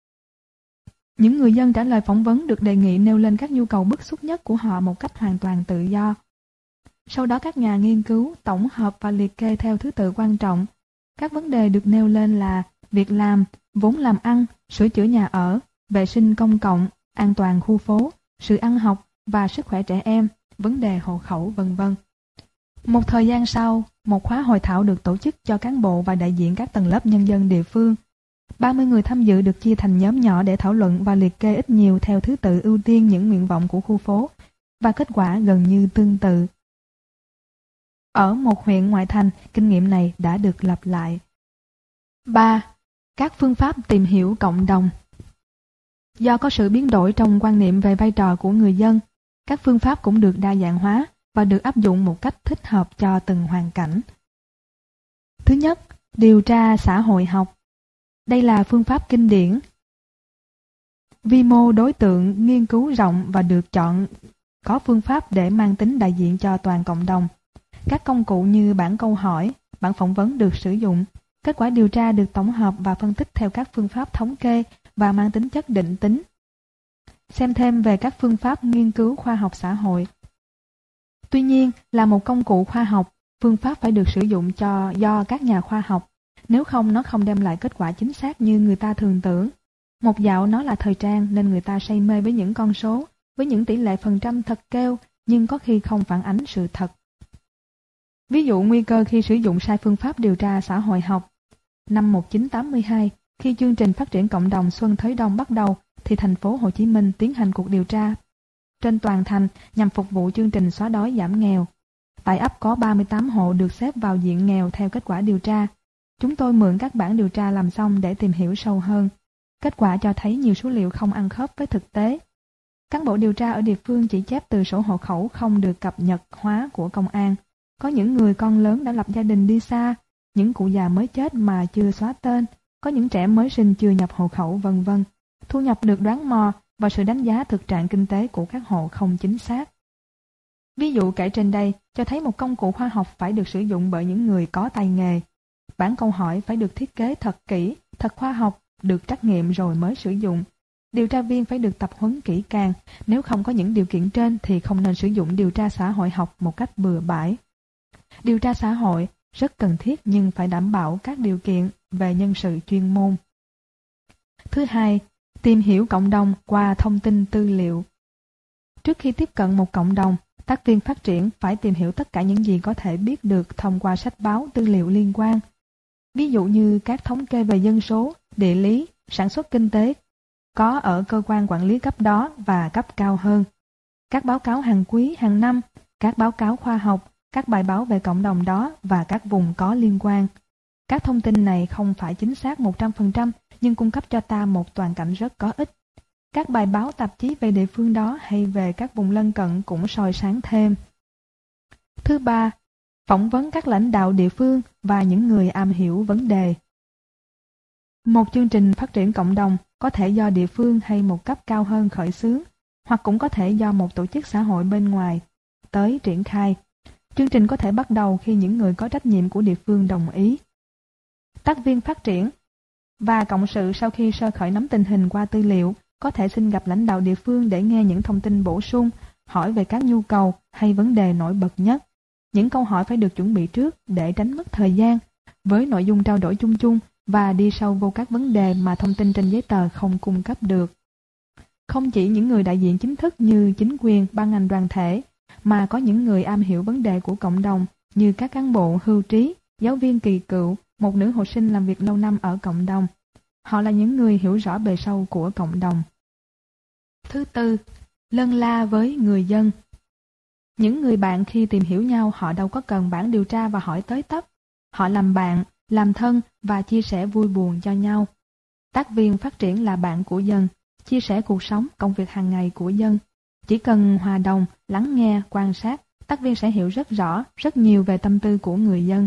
Những người dân trả lời phỏng vấn được đề nghị nêu lên các nhu cầu bức xúc nhất của họ một cách hoàn toàn tự do. Sau đó các nhà nghiên cứu tổng hợp và liệt kê theo thứ tự quan trọng. Các vấn đề được nêu lên là việc làm, vốn làm ăn, sửa chữa nhà ở, vệ sinh công cộng, an toàn khu phố, sự ăn học và sức khỏe trẻ em, vấn đề hộ khẩu v.v. Một thời gian sau, một khóa hội thảo được tổ chức cho cán bộ và đại diện các tầng lớp nhân dân địa phương. 30 người tham dự được chia thành nhóm nhỏ để thảo luận và liệt kê ít nhiều theo thứ tự ưu tiên những nguyện vọng của khu phố, và kết quả gần như tương tự. Ở một huyện ngoại thành, kinh nghiệm này đã được lặp lại. 3. Các phương pháp tìm hiểu cộng đồng. Do có sự biến đổi trong quan niệm về vai trò của người dân, các phương pháp cũng được đa dạng hóa và được áp dụng một cách thích hợp cho từng hoàn cảnh. Thứ nhất, điều tra xã hội học. Đây là phương pháp kinh điển. Vi mô đối tượng nghiên cứu rộng và được chọn có phương pháp để mang tính đại diện cho toàn cộng đồng. Các công cụ như bảng câu hỏi, bảng phỏng vấn được sử dụng. Kết quả điều tra được tổng hợp và phân tích theo các phương pháp thống kê và mang tính chất định tính. Xem thêm về các phương pháp nghiên cứu khoa học xã hội. Tuy nhiên, là một công cụ khoa học, phương pháp phải được sử dụng do các nhà khoa học, nếu không nó không đem lại kết quả chính xác như người ta thường tưởng. Một dạo nó là thời trang nên người ta say mê với những con số, với những tỷ lệ phần trăm thật kêu, nhưng có khi không phản ánh sự thật. Ví dụ nguy cơ khi sử dụng sai phương pháp điều tra xã hội học. Năm 1982, khi chương trình phát triển cộng đồng Xuân Thới Đông bắt đầu, thì thành phố Hồ Chí Minh tiến hành cuộc điều tra trên toàn thành nhằm phục vụ chương trình xóa đói giảm nghèo. Tại ấp có 38 hộ được xếp vào diện nghèo theo kết quả điều tra. Chúng tôi mượn các bản điều tra làm xong để tìm hiểu sâu hơn. Kết quả cho thấy nhiều số liệu không ăn khớp với thực tế. Cán bộ điều tra ở địa phương chỉ chép từ sổ hộ khẩu không được cập nhật hóa của công an. Có những người con lớn đã lập gia đình đi xa, những cụ già mới chết mà chưa xóa tên, có những trẻ mới sinh chưa nhập hộ khẩu vân vân. Thu nhập được đoán mò và sự đánh giá thực trạng kinh tế của các hộ không chính xác. Ví dụ kể trên đây cho thấy một công cụ khoa học phải được sử dụng bởi những người có tay nghề. Bản câu hỏi phải được thiết kế thật kỹ, thật khoa học, được trắc nghiệm rồi mới sử dụng. Điều tra viên phải được tập huấn kỹ càng, nếu không có những điều kiện trên thì không nên sử dụng điều tra xã hội học một cách bừa bãi. Điều tra xã hội rất cần thiết nhưng phải đảm bảo các điều kiện về nhân sự chuyên môn. Thứ hai, tìm hiểu cộng đồng qua thông tin tư liệu. Trước khi tiếp cận một cộng đồng, tác viên phát triển phải tìm hiểu tất cả những gì có thể biết được thông qua sách báo tư liệu liên quan. Ví dụ như các thống kê về dân số, địa lý, sản xuất kinh tế có ở cơ quan quản lý cấp đó và cấp cao hơn. Các báo cáo hàng quý, hàng năm, các báo cáo khoa học, các bài báo về cộng đồng đó và các vùng có liên quan. Các thông tin này không phải chính xác 100% nhưng cung cấp cho ta một toàn cảnh rất có ích. Các bài báo tạp chí về địa phương đó hay về các vùng lân cận cũng soi sáng thêm. Thứ ba, phỏng vấn các lãnh đạo địa phương và những người am hiểu vấn đề. Một chương trình phát triển cộng đồng có thể do địa phương hay một cấp cao hơn khởi xướng, hoặc cũng có thể do một tổ chức xã hội bên ngoài tới triển khai. Chương trình có thể bắt đầu khi những người có trách nhiệm của địa phương đồng ý. Tác viên phát triển và cộng sự sau khi sơ khởi nắm tình hình qua tư liệu có thể xin gặp lãnh đạo địa phương để nghe những thông tin bổ sung, hỏi về các nhu cầu hay vấn đề nổi bật nhất. Những câu hỏi phải được chuẩn bị trước để tránh mất thời gian, với nội dung trao đổi chung chung và đi sâu vô các vấn đề mà thông tin trên giấy tờ không cung cấp được. Không chỉ những người đại diện chính thức như chính quyền, ban ngành đoàn thể, mà có những người am hiểu vấn đề của cộng đồng như các cán bộ hưu trí, giáo viên kỳ cựu, một nữ hộ sinh làm việc lâu năm ở cộng đồng. Họ là những người hiểu rõ bề sâu của cộng đồng. Thứ tư, lân la với người dân. Những người bạn khi tìm hiểu nhau họ đâu có cần bản điều tra và hỏi tới tấp. Họ làm bạn, làm thân và chia sẻ vui buồn cho nhau. Tác viên phát triển là bạn của dân, chia sẻ cuộc sống, công việc hàng ngày của dân. Chỉ cần hòa đồng, lắng nghe, quan sát, tác viên sẽ hiểu rất rõ, rất nhiều về tâm tư của người dân.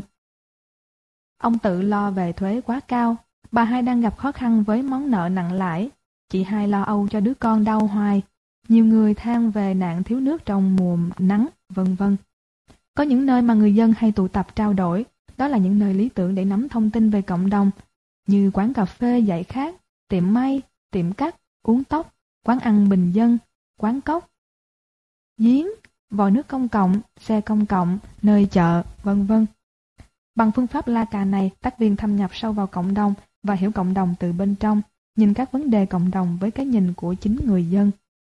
Ông Tự lo về thuế quá cao, bà Hai đang gặp khó khăn với món nợ nặng lãi, chị Hai lo âu cho đứa con đau hoài, nhiều người than về nạn thiếu nước trong mùa nắng, vân vân. Có những nơi mà người dân hay tụ tập trao đổi, đó là những nơi lý tưởng để nắm thông tin về cộng đồng, như quán cà phê dạy khác, tiệm may, tiệm cắt, uống tóc, quán ăn bình dân, quán cốc, giếng, vòi nước công cộng, xe công cộng, nơi chợ, vân vân. Bằng phương pháp la cà này, tác viên thâm nhập sâu vào cộng đồng và hiểu cộng đồng từ bên trong, nhìn các vấn đề cộng đồng với cái nhìn của chính người dân.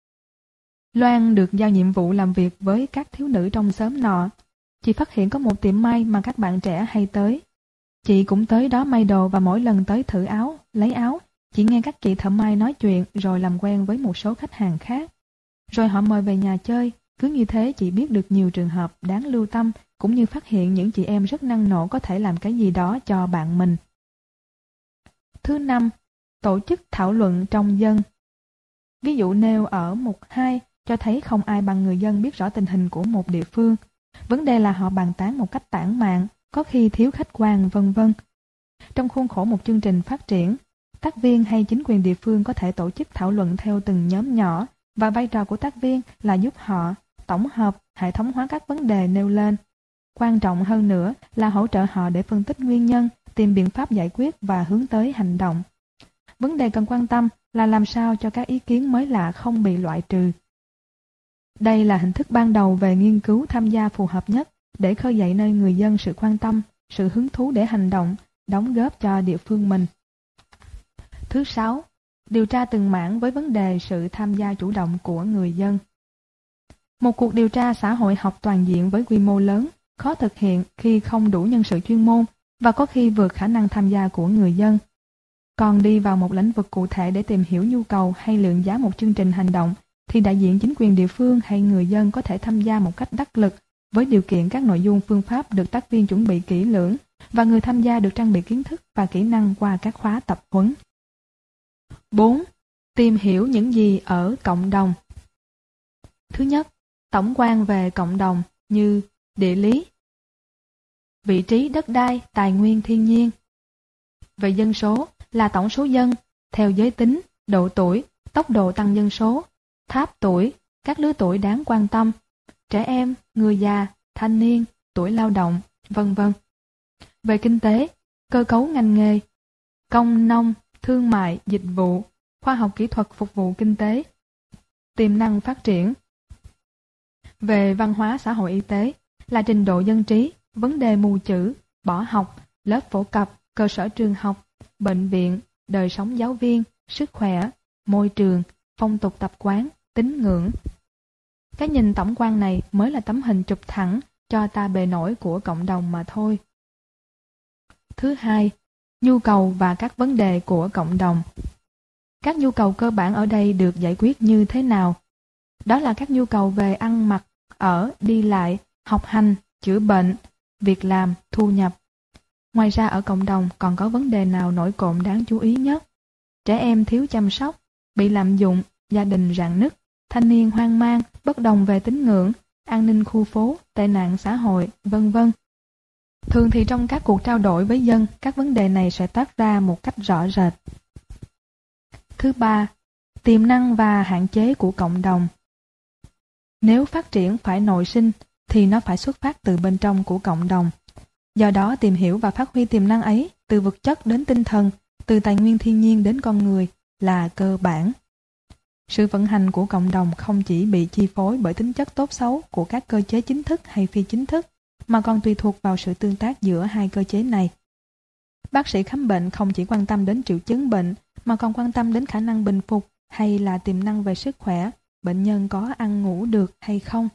Loan được giao nhiệm vụ làm việc với các thiếu nữ trong xóm nọ. Chị phát hiện có một tiệm may mà các bạn trẻ hay tới. Chị cũng tới đó may đồ và mỗi lần tới thử áo, lấy áo, chị nghe các chị thợ may nói chuyện rồi làm quen với một số khách hàng khác. Rồi họ mời về nhà chơi, cứ như thế chị biết được nhiều trường hợp đáng lưu tâm, cũng như phát hiện những chị em rất năng nổ có thể làm cái gì đó cho bạn mình. Thứ năm, tổ chức thảo luận trong dân. Ví dụ nêu ở mục 2 cho thấy không ai bằng người dân biết rõ tình hình của một địa phương. Vấn đề là họ bàn tán một cách tản mạn, có khi thiếu khách quan, vân vân. Trong khuôn khổ một chương trình phát triển, tác viên hay chính quyền địa phương có thể tổ chức thảo luận theo từng nhóm nhỏ, và vai trò của tác viên là giúp họ, tổng hợp, hệ thống hóa các vấn đề nêu lên. Quan trọng hơn nữa là hỗ trợ họ để phân tích nguyên nhân, tìm biện pháp giải quyết và hướng tới hành động. Vấn đề cần quan tâm là làm sao cho các ý kiến mới lạ không bị loại trừ. Đây là hình thức ban đầu về nghiên cứu tham gia phù hợp nhất để khơi dậy nơi người dân sự quan tâm, sự hứng thú để hành động, đóng góp cho địa phương mình. Thứ 6. Điều tra từng mảng với vấn đề sự tham gia chủ động của người dân. Một cuộc điều tra xã hội học toàn diện với quy mô lớn, khó thực hiện khi không đủ nhân sự chuyên môn và có khi vượt khả năng tham gia của người dân. Còn đi vào một lĩnh vực cụ thể để tìm hiểu nhu cầu hay lượng giá một chương trình hành động, thì đại diện chính quyền địa phương hay người dân có thể tham gia một cách đắc lực với điều kiện các nội dung phương pháp được tác viên chuẩn bị kỹ lưỡng và người tham gia được trang bị kiến thức và kỹ năng qua các khóa tập huấn. 4. Tìm hiểu những gì ở cộng đồng. Thứ nhất, tổng quan về cộng đồng như địa lý, vị trí đất đai, tài nguyên thiên nhiên. Về dân số là tổng số dân, theo giới tính, độ tuổi, tốc độ tăng dân số, tháp tuổi, các lứa tuổi đáng quan tâm, trẻ em, người già, thanh niên, tuổi lao động, vân vân. Về kinh tế, cơ cấu ngành nghề, công nông, thương mại, dịch vụ, khoa học kỹ thuật phục vụ kinh tế, tiềm năng phát triển. Về văn hóa xã hội y tế là trình độ dân trí, vấn đề mù chữ, bỏ học, lớp phổ cập, cơ sở trường học, bệnh viện, đời sống giáo viên, sức khỏe, môi trường, phong tục tập quán, tín ngưỡng. Cái nhìn tổng quan này mới là tấm hình chụp thẳng cho ta bề nổi của cộng đồng mà thôi. Thứ hai, nhu cầu và các vấn đề của cộng đồng. Các nhu cầu cơ bản ở đây được giải quyết như thế nào? Đó là các nhu cầu về ăn mặc, ở, đi lại, học hành, chữa bệnh, việc làm, thu nhập. Ngoài ra ở cộng đồng còn có vấn đề nào nổi cộm đáng chú ý nhất? Trẻ em thiếu chăm sóc, bị lạm dụng, gia đình rạn nứt, thanh niên hoang mang, bất đồng về tín ngưỡng, an ninh khu phố, tệ nạn xã hội, vân vân. Thường thì trong các cuộc trao đổi với dân, các vấn đề này sẽ toát ra một cách rõ rệt. Thứ ba, tiềm năng và hạn chế của cộng đồng. Nếu phát triển phải nội sinh, thì nó phải xuất phát từ bên trong của cộng đồng. Do đó tìm hiểu và phát huy tiềm năng ấy, từ vật chất đến tinh thần, từ tài nguyên thiên nhiên đến con người, là cơ bản. Sự vận hành của cộng đồng không chỉ bị chi phối bởi tính chất tốt xấu của các cơ chế chính thức hay phi chính thức, mà còn tùy thuộc vào sự tương tác giữa hai cơ chế này. Bác sĩ khám bệnh không chỉ quan tâm đến triệu chứng bệnh, mà còn quan tâm đến khả năng bình phục hay là tiềm năng về sức khỏe, bệnh nhân có ăn ngủ được hay không.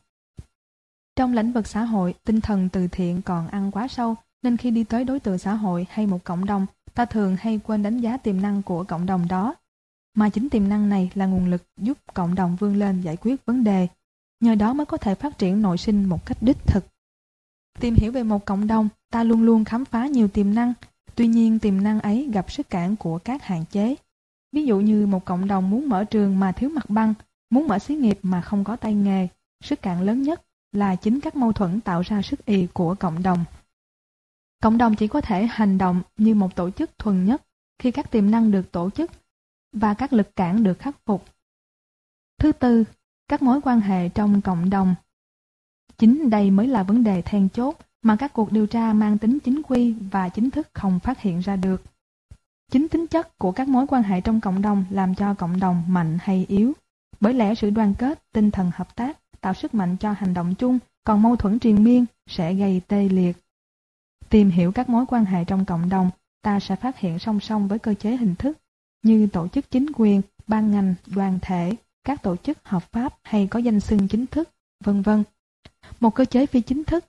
Trong lĩnh vực xã hội, tinh thần từ thiện còn ăn quá sâu, nên khi đi tới đối tượng xã hội hay một cộng đồng, ta thường hay quên đánh giá tiềm năng của cộng đồng đó. Mà chính tiềm năng này là nguồn lực giúp cộng đồng vươn lên giải quyết vấn đề, nhờ đó mới có thể phát triển nội sinh một cách đích thực. Tìm hiểu về một cộng đồng, ta luôn luôn khám phá nhiều tiềm năng, tuy nhiên tiềm năng ấy gặp sức cản của các hạn chế. Ví dụ như một cộng đồng muốn mở trường mà thiếu mặt bằng, muốn mở xí nghiệp mà không có tay nghề, sức cản lớn nhất là chính các mâu thuẫn tạo ra sức ì của cộng đồng. Cộng đồng chỉ có thể hành động như một tổ chức thuần nhất khi các tiềm năng được tổ chức và các lực cản được khắc phục. Thứ tư, các mối quan hệ trong cộng đồng. Chính đây mới là vấn đề then chốt mà các cuộc điều tra mang tính chính quy và chính thức không phát hiện ra được. Chính tính chất của các mối quan hệ trong cộng đồng làm cho cộng đồng mạnh hay yếu. Bởi lẽ sự đoàn kết, tinh thần hợp tác tạo sức mạnh cho hành động chung, còn mâu thuẫn triền miên sẽ gây tê liệt. Tìm hiểu các mối quan hệ trong cộng đồng, ta sẽ phát hiện song song với cơ chế hình thức như tổ chức chính quyền, ban ngành, đoàn thể, các tổ chức hợp pháp hay có danh xưng chính thức, vân vân. Một cơ chế phi chính thức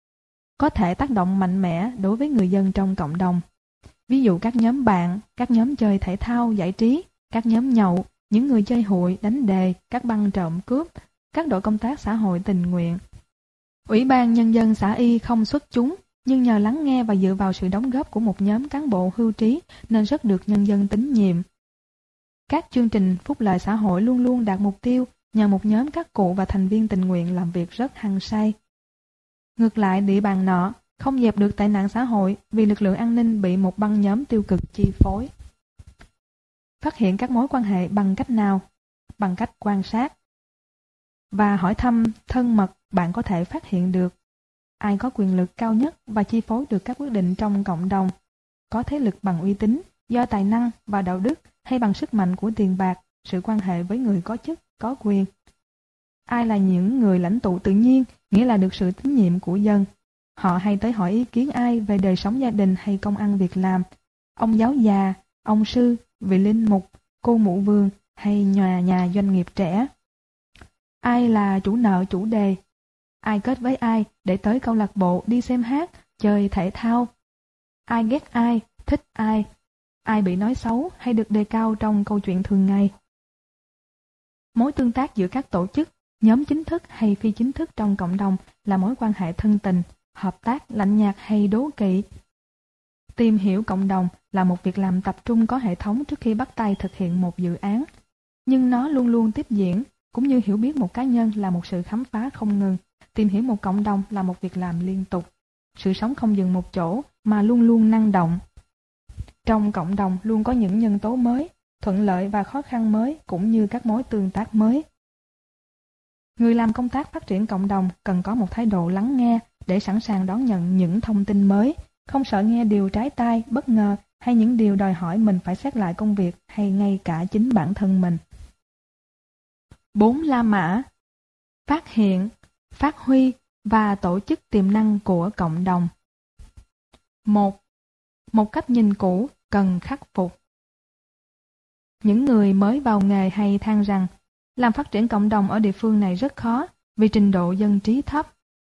có thể tác động mạnh mẽ đối với người dân trong cộng đồng. Ví dụ các nhóm bạn, các nhóm chơi thể thao, giải trí, các nhóm nhậu, những người chơi hụi, đánh đề, các băng trộm cướp, các đội công tác xã hội tình nguyện. Ủy ban Nhân dân xã Y không xuất chúng, nhưng nhờ lắng nghe và dựa vào sự đóng góp của một nhóm cán bộ hưu trí nên rất được nhân dân tín nhiệm. Các chương trình phúc lợi xã hội luôn luôn đạt mục tiêu nhờ một nhóm các cụ và thành viên tình nguyện làm việc rất hăng say. Ngược lại, địa bàn nọ không dẹp được tệ nạn xã hội vì lực lượng an ninh bị một băng nhóm tiêu cực chi phối. Phát hiện các mối quan hệ bằng cách nào? Bằng cách quan sát. và hỏi thăm thân mật bạn có thể phát hiện được. Ai có quyền lực cao nhất và chi phối được các quyết định trong cộng đồng? Có thế lực bằng uy tín, do tài năng và đạo đức hay bằng sức mạnh của tiền bạc, sự quan hệ với người có chức, có quyền? Ai là những người lãnh tụ tự nhiên, nghĩa là được sự tín nhiệm của dân? Họ hay tới hỏi ý kiến ai về đời sống gia đình hay công ăn việc làm? Ông giáo già, ông sư, vị linh mục, cô mụ vườn hay nhà doanh nghiệp trẻ? Ai là chủ nợ chủ đề? Ai kết với ai để tới câu lạc bộ đi xem hát, chơi thể thao? Ai ghét ai, thích ai? Ai bị nói xấu hay được đề cao trong câu chuyện thường ngày? Mối tương tác giữa các tổ chức, nhóm chính thức hay phi chính thức trong cộng đồng là mối quan hệ thân tình, hợp tác, lạnh nhạt hay đố kỵ. Tìm hiểu cộng đồng là một việc làm tập trung có hệ thống trước khi bắt tay thực hiện một dự án, nhưng nó luôn luôn tiếp diễn, cũng như hiểu biết một cá nhân là một sự khám phá không ngừng, tìm hiểu một cộng đồng là một việc làm liên tục. Sự sống không dừng một chỗ mà luôn luôn năng động. Trong cộng đồng luôn có những nhân tố mới, thuận lợi và khó khăn mới cũng như các mối tương tác mới. Người làm công tác phát triển cộng đồng cần có một thái độ lắng nghe để sẵn sàng đón nhận những thông tin mới, không sợ nghe điều trái tai, bất ngờ hay những điều đòi hỏi mình phải xét lại công việc hay ngay cả chính bản thân mình. 4 La Mã: phát hiện, phát huy và tổ chức tiềm năng của cộng đồng. 1. Một cách nhìn cũ cần khắc phục. Những người mới vào nghề hay than rằng làm phát triển cộng đồng ở địa phương này rất khó vì trình độ dân trí thấp.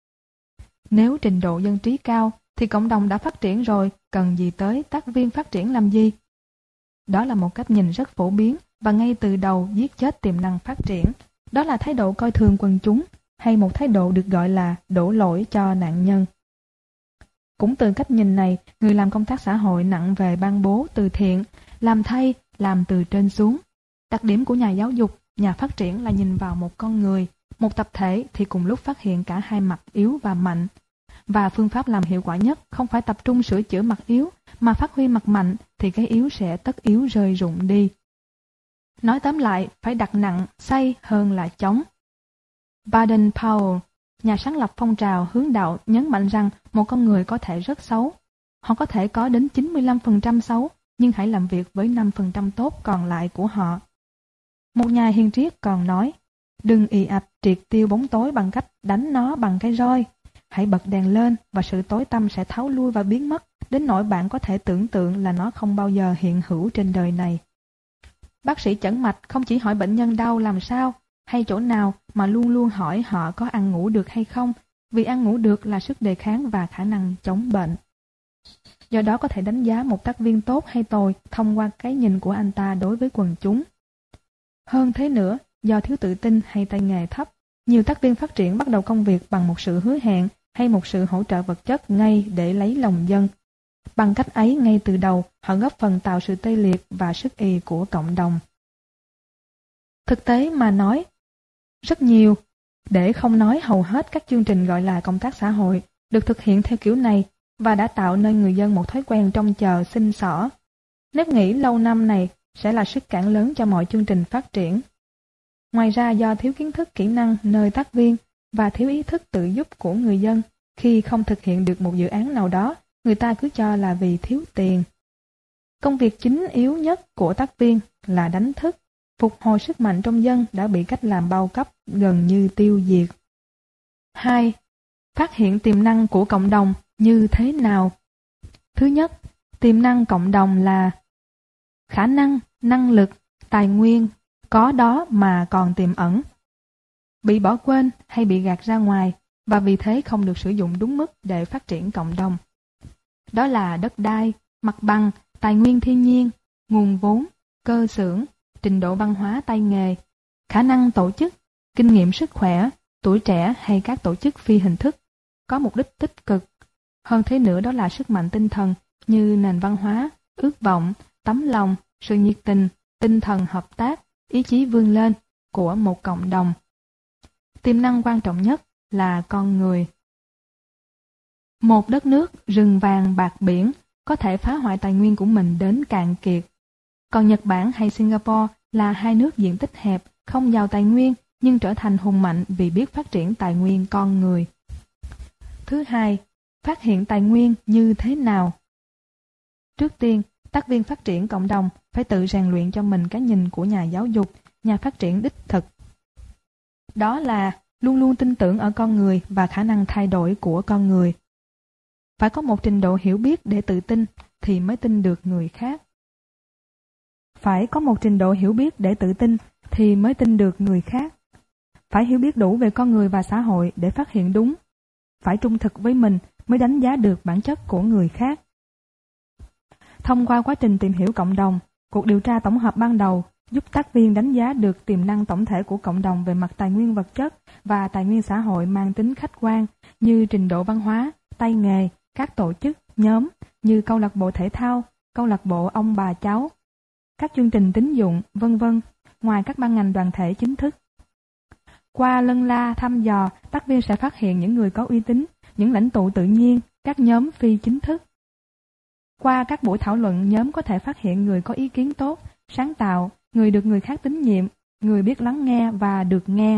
Nếu trình độ dân trí cao thì cộng đồng đã phát triển rồi, cần gì tới tác viên phát triển làm gì? Đó là một cách nhìn rất phổ biến và ngay từ đầu giết chết tiềm năng phát triển. Đó là thái độ coi thường quần chúng hay một thái độ được gọi là đổ lỗi cho nạn nhân. Cũng từ cách nhìn này, người làm công tác xã hội nặng về ban bố từ thiện, làm thay, làm từ trên xuống. Đặc điểm của nhà giáo dục, nhà phát triển là nhìn vào một con người, một tập thể thì cùng lúc phát hiện cả hai mặt yếu và mạnh. Và phương pháp làm hiệu quả nhất không phải tập trung sửa chữa mặt yếu, mà phát huy mặt mạnh thì cái yếu sẽ tất yếu rơi rụng đi. Nói tóm lại, phải đặt nặng, xây hơn là chống. Baden-Powell, nhà sáng lập phong trào hướng đạo, nhấn mạnh rằng một con người có thể rất xấu. Họ có thể có đến 95% xấu, nhưng hãy làm việc với 5% tốt còn lại của họ. Một nhà hiền triết còn nói, đừng ì ạch triệt tiêu bóng tối bằng cách đánh nó bằng cái roi. Hãy bật đèn lên và sự tối tăm sẽ tháo lui và biến mất, đến nỗi bạn có thể tưởng tượng là nó không bao giờ hiện hữu trên đời này. Bác sĩ chẩn mạch không chỉ hỏi bệnh nhân đau làm sao, hay chỗ nào mà luôn luôn hỏi họ có ăn ngủ được hay không, vì ăn ngủ được là sức đề kháng và khả năng chống bệnh. Do đó có thể đánh giá một tác viên tốt hay tồi thông qua cái nhìn của anh ta đối với quần chúng. Hơn thế nữa, do thiếu tự tin hay tay nghề thấp, nhiều tác viên phát triển bắt đầu công việc bằng một sự hứa hẹn hay một sự hỗ trợ vật chất ngay để lấy lòng dân. Bằng cách ấy ngay từ đầu, họ góp phần tạo sự tê liệt và sức ì của cộng đồng. Thực tế mà nói, rất nhiều, để không nói hầu hết các chương trình gọi là công tác xã hội được thực hiện theo kiểu này và đã tạo nên người dân một thói quen trông chờ xin xỏ. Nếp nghĩ lâu năm này sẽ là sức cản lớn cho mọi chương trình phát triển. Ngoài ra do thiếu kiến thức kỹ năng nơi tác viên và thiếu ý thức tự giúp của người dân, khi không thực hiện được một dự án nào đó, người ta cứ cho là vì thiếu tiền. Công việc chính yếu nhất của tác viên là đánh thức, phục hồi sức mạnh trong dân đã bị cách làm bao cấp gần như tiêu diệt. 2. Phát hiện tiềm năng của cộng đồng như thế nào? Thứ nhất, tiềm năng cộng đồng là khả năng, năng lực, tài nguyên, có đó mà còn tiềm ẩn, bị bỏ quên hay bị gạt ra ngoài và vì thế không được sử dụng đúng mức để phát triển cộng đồng. Đó là đất đai, mặt bằng, tài nguyên thiên nhiên, nguồn vốn, cơ xưởng, trình độ văn hóa tay nghề, khả năng tổ chức, kinh nghiệm sức khỏe, tuổi trẻ hay các tổ chức phi hình thức, có mục đích tích cực. Hơn thế nữa đó là sức mạnh tinh thần như nền văn hóa, ước vọng, tấm lòng, sự nhiệt tình, tinh thần hợp tác, ý chí vươn lên của một cộng đồng. Tiềm năng quan trọng nhất là con người. Một đất nước rừng vàng bạc biển có thể phá hoại tài nguyên của mình đến cạn kiệt. Còn Nhật Bản hay Singapore là hai nước diện tích hẹp, không giàu tài nguyên nhưng trở thành hùng mạnh vì biết phát triển tài nguyên con người. Thứ hai, phát hiện tài nguyên như thế nào? Trước tiên, tác viên phát triển cộng đồng phải tự rèn luyện cho mình cái nhìn của nhà giáo dục, nhà phát triển đích thực. Đó là luôn luôn tin tưởng ở con người và khả năng thay đổi của con người. Phải có một trình độ hiểu biết để tự tin thì mới tin được người khác. Phải có một trình độ hiểu biết để tự tin thì mới tin được người khác. Phải hiểu biết đủ về con người và xã hội để phát hiện đúng. Phải trung thực với mình mới đánh giá được bản chất của người khác. Thông qua quá trình tìm hiểu cộng đồng, cuộc điều tra tổng hợp ban đầu giúp tác viên đánh giá được tiềm năng tổng thể của cộng đồng về mặt tài nguyên vật chất và tài nguyên xã hội mang tính khách quan như trình độ văn hóa, tay nghề, các tổ chức, nhóm như câu lạc bộ thể thao, câu lạc bộ ông bà cháu, các chương trình tín dụng, vân vân, ngoài các ban ngành đoàn thể chính thức. Qua lân la thăm dò, tác viên sẽ phát hiện những người có uy tín, những lãnh tụ tự nhiên, các nhóm phi chính thức. Qua các buổi thảo luận, nhóm có thể phát hiện người có ý kiến tốt, sáng tạo, người được người khác tín nhiệm, người biết lắng nghe và được nghe.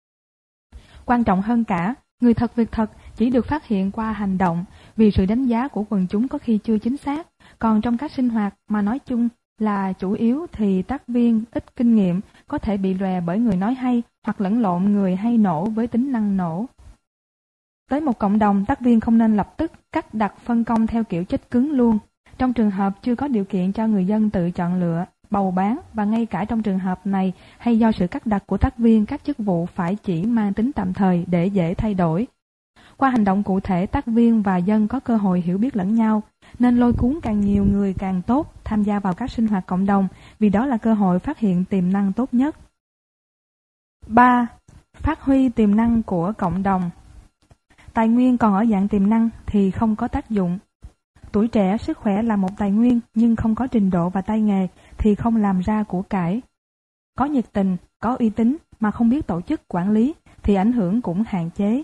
Quan trọng hơn cả, người thật việc thật chỉ được phát hiện qua hành động, vì sự đánh giá của quần chúng có khi chưa chính xác, còn trong các sinh hoạt mà nói chung là chủ yếu thì tác viên ít kinh nghiệm có thể bị lòe bởi người nói hay hoặc lẫn lộn người hay nổ với tính năng nổ. Tới một cộng đồng, tác viên không nên lập tức cắt đặt phân công theo kiểu chết cứng luôn. Trong trường hợp chưa có điều kiện cho người dân tự chọn lựa, bầu bán và ngay cả trong trường hợp này hay do sự cắt đặt của tác viên, các chức vụ phải chỉ mang tính tạm thời để dễ thay đổi. Qua hành động cụ thể, tác viên và dân có cơ hội hiểu biết lẫn nhau, nên lôi cuốn càng nhiều người càng tốt tham gia vào các sinh hoạt cộng đồng, vì đó là cơ hội phát hiện tiềm năng tốt nhất. 3. Phát huy tiềm năng của cộng đồng. Tài nguyên còn ở dạng tiềm năng thì không có tác dụng. Tuổi trẻ, sức khỏe là một tài nguyên, nhưng không có trình độ và tay nghề thì không làm ra của cải. Có nhiệt tình, có uy tín mà không biết tổ chức quản lý thì ảnh hưởng cũng hạn chế.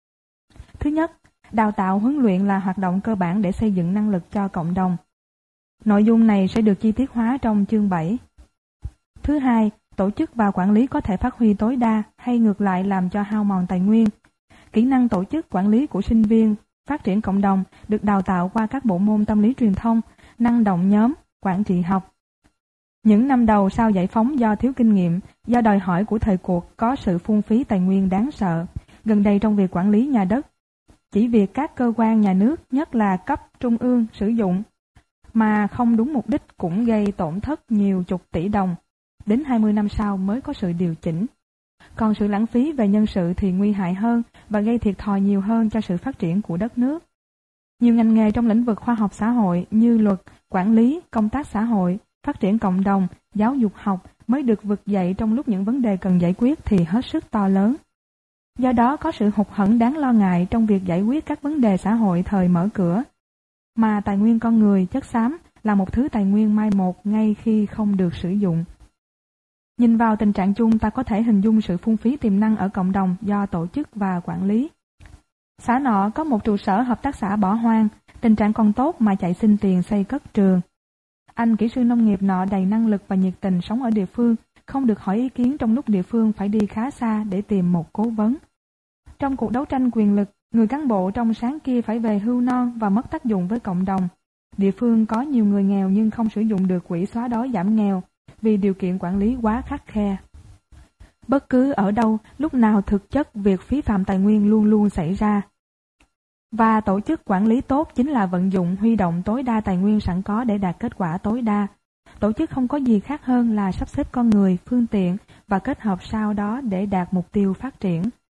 Thứ nhất, đào tạo huấn luyện là hoạt động cơ bản để xây dựng năng lực cho cộng đồng. Nội dung này sẽ được chi tiết hóa trong chương 7. Thứ hai, tổ chức và quản lý có thể phát huy tối đa hay ngược lại làm cho hao mòn tài nguyên. Kỹ năng tổ chức quản lý của sinh viên phát triển cộng đồng được đào tạo qua các bộ môn tâm lý truyền thông, năng động nhóm, quản trị học. Những năm đầu sau giải phóng do thiếu kinh nghiệm, do đòi hỏi của thời cuộc có sự phung phí tài nguyên đáng sợ, gần đây trong việc quản lý nhà đất. Chỉ việc các cơ quan nhà nước, nhất là cấp trung ương sử dụng, mà không đúng mục đích cũng gây tổn thất nhiều chục tỷ đồng, đến 20 năm sau mới có sự điều chỉnh. Còn sự lãng phí về nhân sự thì nguy hại hơn và gây thiệt thòi nhiều hơn cho sự phát triển của đất nước. Nhiều ngành nghề trong lĩnh vực khoa học xã hội như luật, quản lý, công tác xã hội, phát triển cộng đồng, giáo dục học mới được vực dậy trong lúc những vấn đề cần giải quyết thì hết sức to lớn. Do đó có sự hụt hẫng đáng lo ngại trong việc giải quyết các vấn đề xã hội thời mở cửa, mà tài nguyên con người, chất xám là một thứ tài nguyên mai một ngay khi không được sử dụng. Nhìn vào tình trạng chung, ta có thể hình dung sự phung phí tiềm năng ở cộng đồng do tổ chức và quản lý. Xã nọ có một trụ sở hợp tác xã bỏ hoang, tình trạng còn tốt mà chạy xin tiền xây cất trường. Anh kỹ sư nông nghiệp nọ đầy năng lực và nhiệt tình sống ở địa phương, không được hỏi ý kiến trong lúc địa phương phải đi khá xa để tìm một cố vấn. Trong cuộc đấu tranh quyền lực, người cán bộ trong sáng kia phải về hưu non và mất tác dụng với cộng đồng. Địa phương có nhiều người nghèo nhưng không sử dụng được quỹ xóa đói giảm nghèo vì điều kiện quản lý quá khắt khe. Bất cứ ở đâu, lúc nào thực chất việc phí phạm tài nguyên luôn luôn xảy ra. Và tổ chức quản lý tốt chính là vận dụng huy động tối đa tài nguyên sẵn có để đạt kết quả tối đa. Tổ chức không có gì khác hơn là sắp xếp con người, phương tiện và kết hợp sau đó để đạt mục tiêu phát triển.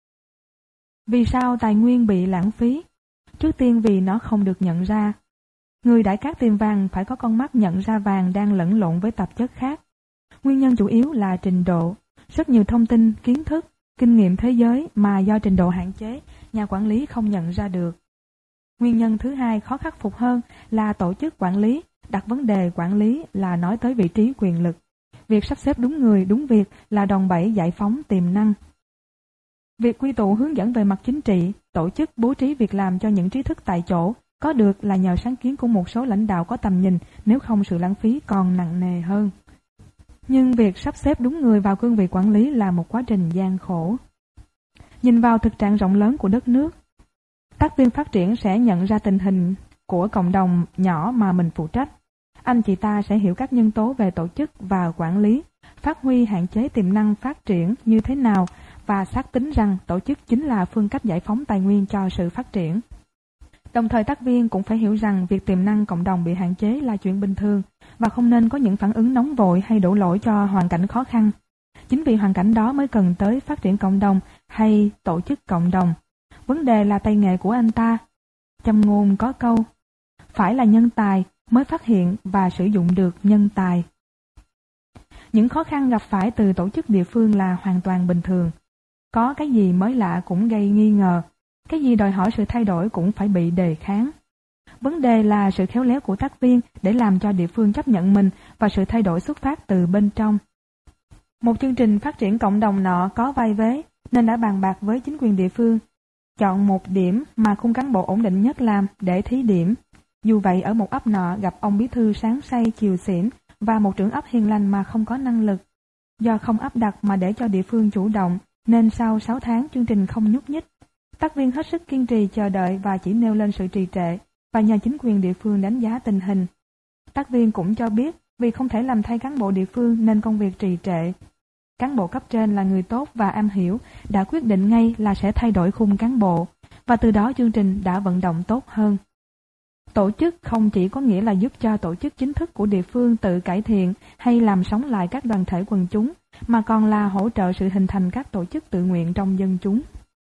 Vì sao tài nguyên bị lãng phí? Trước tiên vì nó không được nhận ra. Người đãi cát tìm vàng phải có con mắt nhận ra vàng đang lẫn lộn với tạp chất khác. Nguyên nhân chủ yếu là trình độ. Rất nhiều thông tin, kiến thức, kinh nghiệm thế giới mà do trình độ hạn chế, nhà quản lý không nhận ra được. Nguyên nhân thứ hai khó khắc phục hơn là tổ chức quản lý, đặt vấn đề quản lý là nói tới vị trí quyền lực. Việc sắp xếp đúng người, đúng việc là đòn bẩy giải phóng tiềm năng. Việc quy tụ hướng dẫn về mặt chính trị, tổ chức bố trí việc làm cho những trí thức tại chỗ có được là nhờ sáng kiến của một số lãnh đạo có tầm nhìn, nếu không sự lãng phí còn nặng nề hơn. Nhưng việc sắp xếp đúng người vào cương vị quản lý là một quá trình gian khổ. Nhìn vào thực trạng rộng lớn của đất nước, tác viên phát triển sẽ nhận ra tình hình của cộng đồng nhỏ mà mình phụ trách. Anh chị ta sẽ hiểu các nhân tố về tổ chức và quản lý, phát huy hạn chế tiềm năng phát triển như thế nào và xác tính rằng tổ chức chính là phương cách giải phóng tài nguyên cho sự phát triển. Đồng thời tác viên cũng phải hiểu rằng việc tiềm năng cộng đồng bị hạn chế là chuyện bình thường và không nên có những phản ứng nóng vội hay đổ lỗi cho hoàn cảnh khó khăn. Chính vì hoàn cảnh đó mới cần tới phát triển cộng đồng hay tổ chức cộng đồng. Vấn đề là tay nghề của anh ta. Châm ngôn có câu, phải là nhân tài mới phát hiện và sử dụng được nhân tài. Những khó khăn gặp phải từ tổ chức địa phương là hoàn toàn bình thường. Có cái gì mới lạ cũng gây nghi ngờ, cái gì đòi hỏi sự thay đổi cũng phải bị đề kháng. Vấn đề là sự khéo léo của tác viên để làm cho địa phương chấp nhận mình và sự thay đổi xuất phát từ bên trong. Một chương trình phát triển cộng đồng nọ có vai vế nên đã bàn bạc với chính quyền địa phương, chọn một điểm mà khung cán bộ ổn định nhất làm để thí điểm. Dù vậy ở một ấp nọ gặp ông bí thư sáng say chiều xỉn và một trưởng ấp hiền lành mà không có năng lực. Do không áp đặt mà để cho địa phương chủ động nên sau 6 tháng chương trình không nhúc nhích. Tác viên hết sức kiên trì chờ đợi và chỉ nêu lên sự trì trệ và nhờ chính quyền địa phương đánh giá tình hình. Tác viên cũng cho biết vì không thể làm thay cán bộ địa phương nên công việc trì trệ. Cán bộ cấp trên là người tốt và am hiểu đã quyết định ngay là sẽ thay đổi khung cán bộ và từ đó chương trình đã vận động tốt hơn. Tổ chức không chỉ có nghĩa là giúp cho tổ chức chính thức của địa phương tự cải thiện hay làm sống lại các đoàn thể quần chúng, mà còn là hỗ trợ sự hình thành các tổ chức tự nguyện trong dân chúng.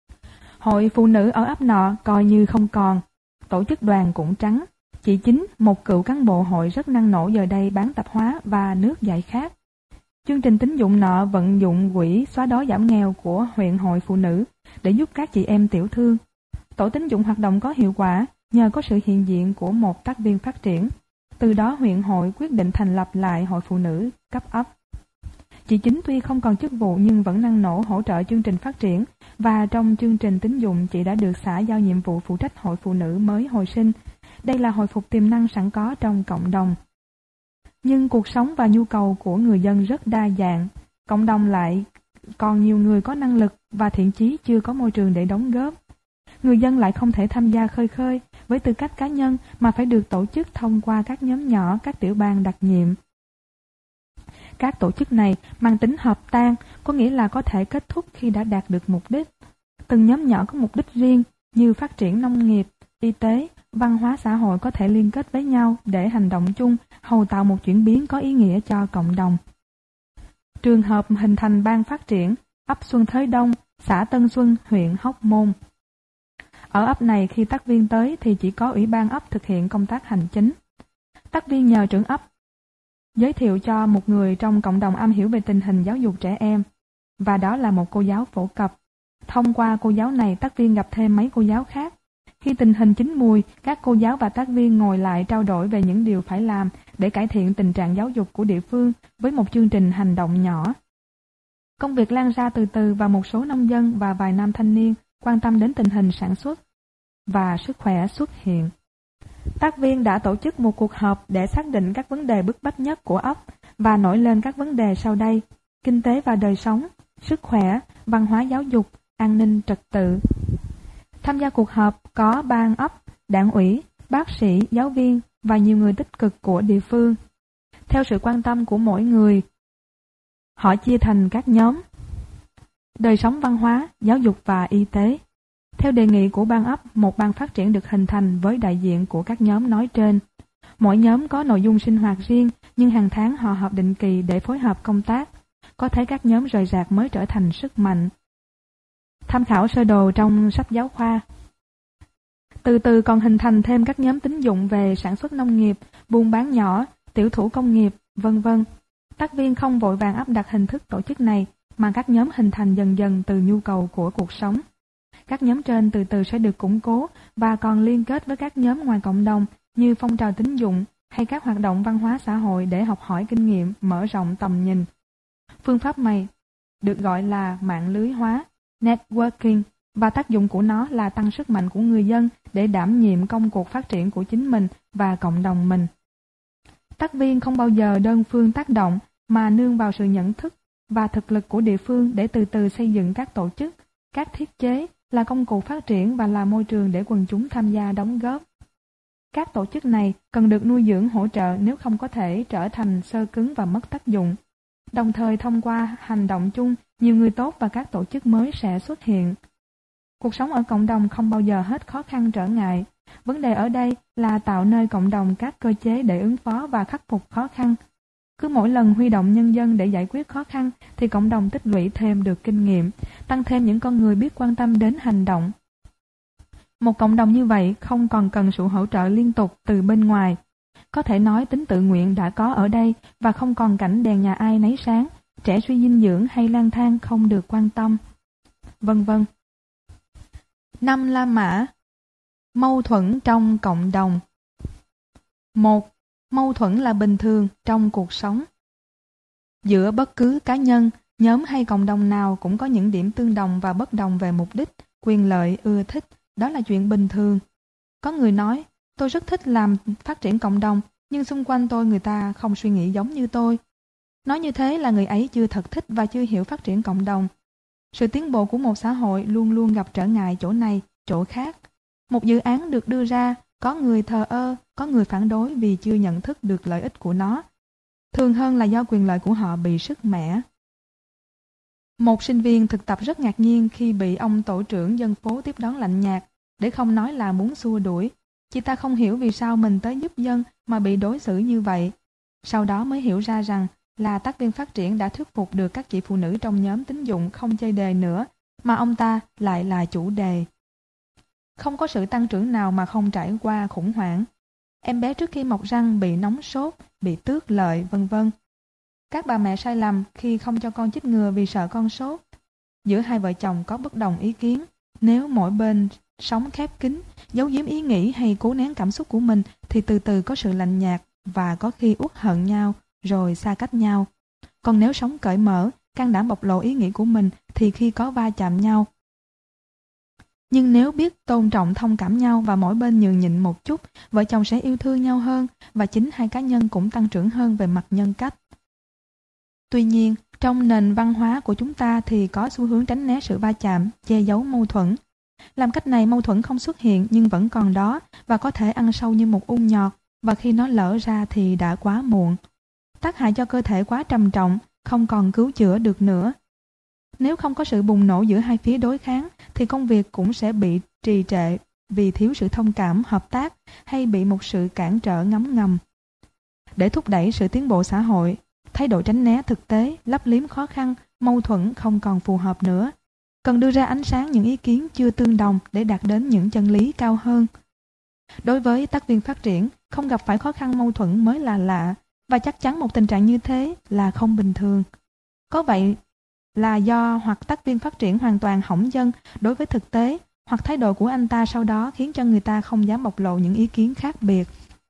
Hội phụ nữ ở ấp nọ coi như không còn, tổ chức đoàn cũng trắng. Chị Chính, một cựu cán bộ hội rất năng nổ giờ đây bán tạp hóa và nước giải khát. Chương trình tín dụng nọ vận dụng quỹ xóa đói giảm nghèo của huyện hội phụ nữ để giúp các chị em tiểu thương. Tổ tín dụng hoạt động có hiệu quả nhờ có sự hiện diện của một tác viên phát triển. Từ đó huyện hội quyết định thành lập lại hội phụ nữ cấp ấp. Chị Chính tuy không còn chức vụ nhưng vẫn năng nổ hỗ trợ chương trình phát triển và trong chương trình tín dụng chị đã được xã giao nhiệm vụ phụ trách hội phụ nữ mới hồi sinh. Đây là hồi phục tiềm năng sẵn có trong cộng đồng. Nhưng cuộc sống và nhu cầu của người dân rất đa dạng. Cộng đồng lại còn nhiều người có năng lực và thiện chí chưa có môi trường để đóng góp. Người dân lại không thể tham gia khơi khơi với tư cách cá nhân mà phải được tổ chức thông qua các nhóm nhỏ, các tiểu ban đặc nhiệm. Các tổ chức này mang tính hợp tan, có nghĩa là có thể kết thúc khi đã đạt được mục đích. Từng nhóm nhỏ có mục đích riêng như phát triển nông nghiệp, y tế, văn hóa xã hội có thể liên kết với nhau để hành động chung, hầu tạo một chuyển biến có ý nghĩa cho cộng đồng. Trường hợp hình thành ban phát triển, ấp Xuân Thới Đông, xã Tân Xuân, huyện Hóc Môn. Ở ấp này khi tác viên tới thì chỉ có ủy ban ấp thực hiện công tác hành chính. Tác viên nhờ trưởng ấp giới thiệu cho một người trong cộng đồng am hiểu về tình hình giáo dục trẻ em, và đó là một cô giáo phổ cập. Thông qua cô giáo này, tác viên gặp thêm mấy cô giáo khác. Khi tình hình chín mùi, các cô giáo và tác viên ngồi lại trao đổi về những điều phải làm để cải thiện tình trạng giáo dục của địa phương với một chương trình hành động nhỏ. Công việc lan ra từ từ và một số nông dân và vài nam thanh niên quan tâm đến tình hình sản xuất và sức khỏe xuất hiện. Tác viên đã tổ chức một cuộc họp để xác định các vấn đề bức bách nhất của ấp và nổi lên các vấn đề sau đây: kinh tế và đời sống, sức khỏe, văn hóa giáo dục, an ninh trật tự. Tham gia cuộc họp có ban ấp, đảng ủy, bác sĩ, giáo viên và nhiều người tích cực của địa phương. Theo sự quan tâm của mỗi người, họ chia thành các nhóm: đời sống văn hóa, giáo dục và y tế. Theo đề nghị của ban ấp, một ban phát triển được hình thành với đại diện của các nhóm nói trên. Mỗi nhóm có nội dung sinh hoạt riêng, nhưng hàng tháng họ họp định kỳ để phối hợp công tác. Có thấy các nhóm rời rạc mới trở thành sức mạnh. Tham khảo sơ đồ trong sách giáo khoa. Từ từ còn hình thành thêm các nhóm tín dụng về sản xuất nông nghiệp, buôn bán nhỏ, tiểu thủ công nghiệp, vân vân. Tác viên không vội vàng áp đặt hình thức tổ chức này, mà các nhóm hình thành dần dần từ nhu cầu của cuộc sống. Các nhóm trên từ từ sẽ được củng cố và còn liên kết với các nhóm ngoài cộng đồng như phong trào tín dụng hay các hoạt động văn hóa xã hội để học hỏi kinh nghiệm, mở rộng tầm nhìn. Phương pháp này được gọi là mạng lưới hóa, networking, và tác dụng của nó là tăng sức mạnh của người dân để đảm nhiệm công cuộc phát triển của chính mình và cộng đồng mình. Tác viên không bao giờ đơn phương tác động mà nương vào sự nhận thức và thực lực của địa phương để từ từ xây dựng các tổ chức, các thiết chế là công cụ phát triển và là môi trường để quần chúng tham gia đóng góp. Các tổ chức này cần được nuôi dưỡng hỗ trợ nếu không có thể trở thành xơ cứng và mất tác dụng. Đồng thời thông qua hành động chung, nhiều người tốt và các tổ chức mới sẽ xuất hiện. Cuộc sống ở cộng đồng không bao giờ hết khó khăn trở ngại. Vấn đề ở đây là tạo nơi cộng đồng các cơ chế để ứng phó và khắc phục khó khăn. Cứ mỗi lần huy động nhân dân để giải quyết khó khăn thì cộng đồng tích lũy thêm được kinh nghiệm, tăng thêm những con người biết quan tâm đến hành động. Một cộng đồng như vậy không còn cần sự hỗ trợ liên tục từ bên ngoài. Có thể nói tính tự nguyện đã có ở đây và không còn cảnh đèn nhà ai nấy sáng, trẻ suy dinh dưỡng hay lang thang không được quan tâm, vân vân. 5 La Mã. Mâu thuẫn trong cộng đồng. 1. Mâu thuẫn là bình thường trong cuộc sống. Giữa bất cứ cá nhân, nhóm hay cộng đồng nào cũng có những điểm tương đồng và bất đồng về mục đích, quyền lợi, ưa thích. Đó là chuyện bình thường. Có người nói, tôi rất thích làm phát triển cộng đồng, nhưng xung quanh tôi người ta không suy nghĩ giống như tôi. Nói như thế là người ấy chưa thật thích và chưa hiểu phát triển cộng đồng. Sự tiến bộ của một xã hội luôn luôn gặp trở ngại chỗ này, chỗ khác. Một dự án được đưa ra, có người thờ ơ, có người phản đối vì chưa nhận thức được lợi ích của nó. Thường hơn là do quyền lợi của họ bị sứt mẻ. Một sinh viên thực tập rất ngạc nhiên khi bị ông tổ trưởng dân phố tiếp đón lạnh nhạt, để không nói là muốn xua đuổi. Chị ta không hiểu vì sao mình tới giúp dân mà bị đối xử như vậy. Sau đó mới hiểu ra rằng là tác viên phát triển đã thuyết phục được các chị phụ nữ trong nhóm tín dụng không chơi đề nữa, mà ông ta lại là chủ đề. Không có sự tăng trưởng nào mà không trải qua khủng hoảng. Em bé trước khi mọc răng bị nóng sốt, bị tước lợi, vân vân. Các bà mẹ sai lầm khi không cho con chích ngừa vì sợ con sốt. Giữa hai vợ chồng có bất đồng ý kiến. Nếu mỗi bên sống khép kín, giấu giếm ý nghĩ hay cố nén cảm xúc của mình thì từ từ có sự lạnh nhạt và có khi uất hận nhau rồi xa cách nhau. Còn nếu sống cởi mở, can đảm bộc lộ ý nghĩ của mình thì khi có va chạm nhau. Nhưng nếu biết tôn trọng thông cảm nhau và mỗi bên nhường nhịn một chút, vợ chồng sẽ yêu thương nhau hơn và chính hai cá nhân cũng tăng trưởng hơn về mặt nhân cách. Tuy nhiên, trong nền văn hóa của chúng ta thì có xu hướng tránh né sự va chạm, che giấu mâu thuẫn. Làm cách này mâu thuẫn không xuất hiện nhưng vẫn còn đó và có thể ăn sâu như một ung nhọt, và khi nó lở ra thì đã quá muộn. Tác hại cho cơ thể quá trầm trọng, không còn cứu chữa được nữa. Nếu không có sự bùng nổ giữa hai phía đối kháng thì công việc cũng sẽ bị trì trệ vì thiếu sự thông cảm, hợp tác hay bị một sự cản trở ngấm ngầm. Để thúc đẩy sự tiến bộ xã hội, thái độ tránh né thực tế, lấp liếm khó khăn, mâu thuẫn không còn phù hợp nữa. Cần đưa ra ánh sáng những ý kiến chưa tương đồng để đạt đến những chân lý cao hơn. Đối với tác viên phát triển, không gặp phải khó khăn mâu thuẫn mới là lạ, và chắc chắn một tình trạng như thế là không bình thường. Có vậy là do hoặc tác viên phát triển hoàn toàn hỏng dân đối với thực tế, hoặc thái độ của anh ta sau đó khiến cho người ta không dám bộc lộ những ý kiến khác biệt.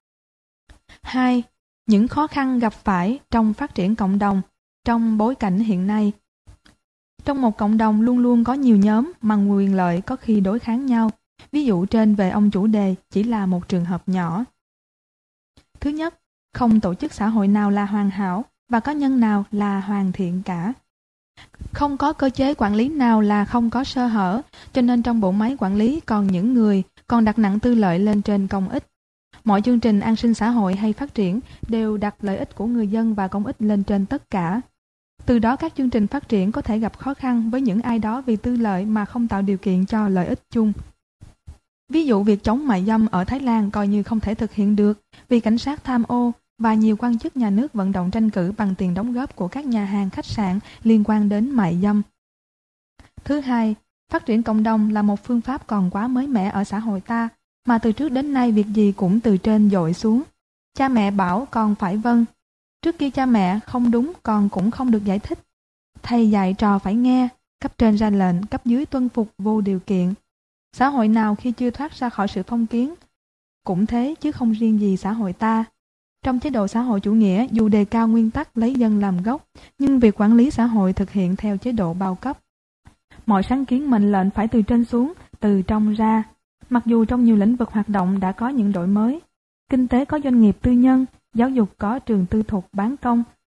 2. Những khó khăn gặp phải trong phát triển cộng đồng trong bối cảnh hiện nay. Trong một cộng đồng luôn luôn có nhiều nhóm mà quyền lợi có khi đối kháng nhau. Ví dụ trên về ông chủ đề chỉ là một trường hợp nhỏ. Thứ nhất, không tổ chức xã hội nào là hoàn hảo và cá nhân nào là hoàn thiện cả. Không có cơ chế quản lý nào là không có sơ hở, cho nên trong bộ máy quản lý còn những người còn đặt nặng tư lợi lên trên công ích. Mọi chương trình an sinh xã hội hay phát triển đều đặt lợi ích của người dân và công ích lên trên tất cả. Từ đó các chương trình phát triển có thể gặp khó khăn với những ai đó vì tư lợi mà không tạo điều kiện cho lợi ích chung. Ví dụ việc chống mại dâm ở Thái Lan coi như không thể thực hiện được vì cảnh sát tham ô và nhiều quan chức nhà nước vận động tranh cử bằng tiền đóng góp của các nhà hàng khách sạn liên quan đến mại dâm. Thứ hai, phát triển cộng đồng là một phương pháp còn quá mới mẻ ở xã hội ta, mà từ trước đến nay việc gì cũng từ trên dội xuống. Cha mẹ bảo con phải vâng. Trước kia cha mẹ không đúng con cũng không được giải thích. Thầy dạy trò phải nghe, cấp trên ra lệnh, cấp dưới tuân phục vô điều kiện. Xã hội nào khi chưa thoát ra khỏi sự phong kiến cũng thế, chứ không riêng gì xã hội ta. Trong chế độ xã hội chủ nghĩa, dù đề cao nguyên tắc lấy dân làm gốc, nhưng việc quản lý xã hội thực hiện theo chế độ bao cấp. Mọi sáng kiến mệnh lệnh phải từ trên xuống, từ trong ra. Mặc dù trong nhiều lĩnh vực hoạt động đã có những đổi mới, kinh tế có doanh nghiệp tư nhân, giáo dục có trường tư thục bán công,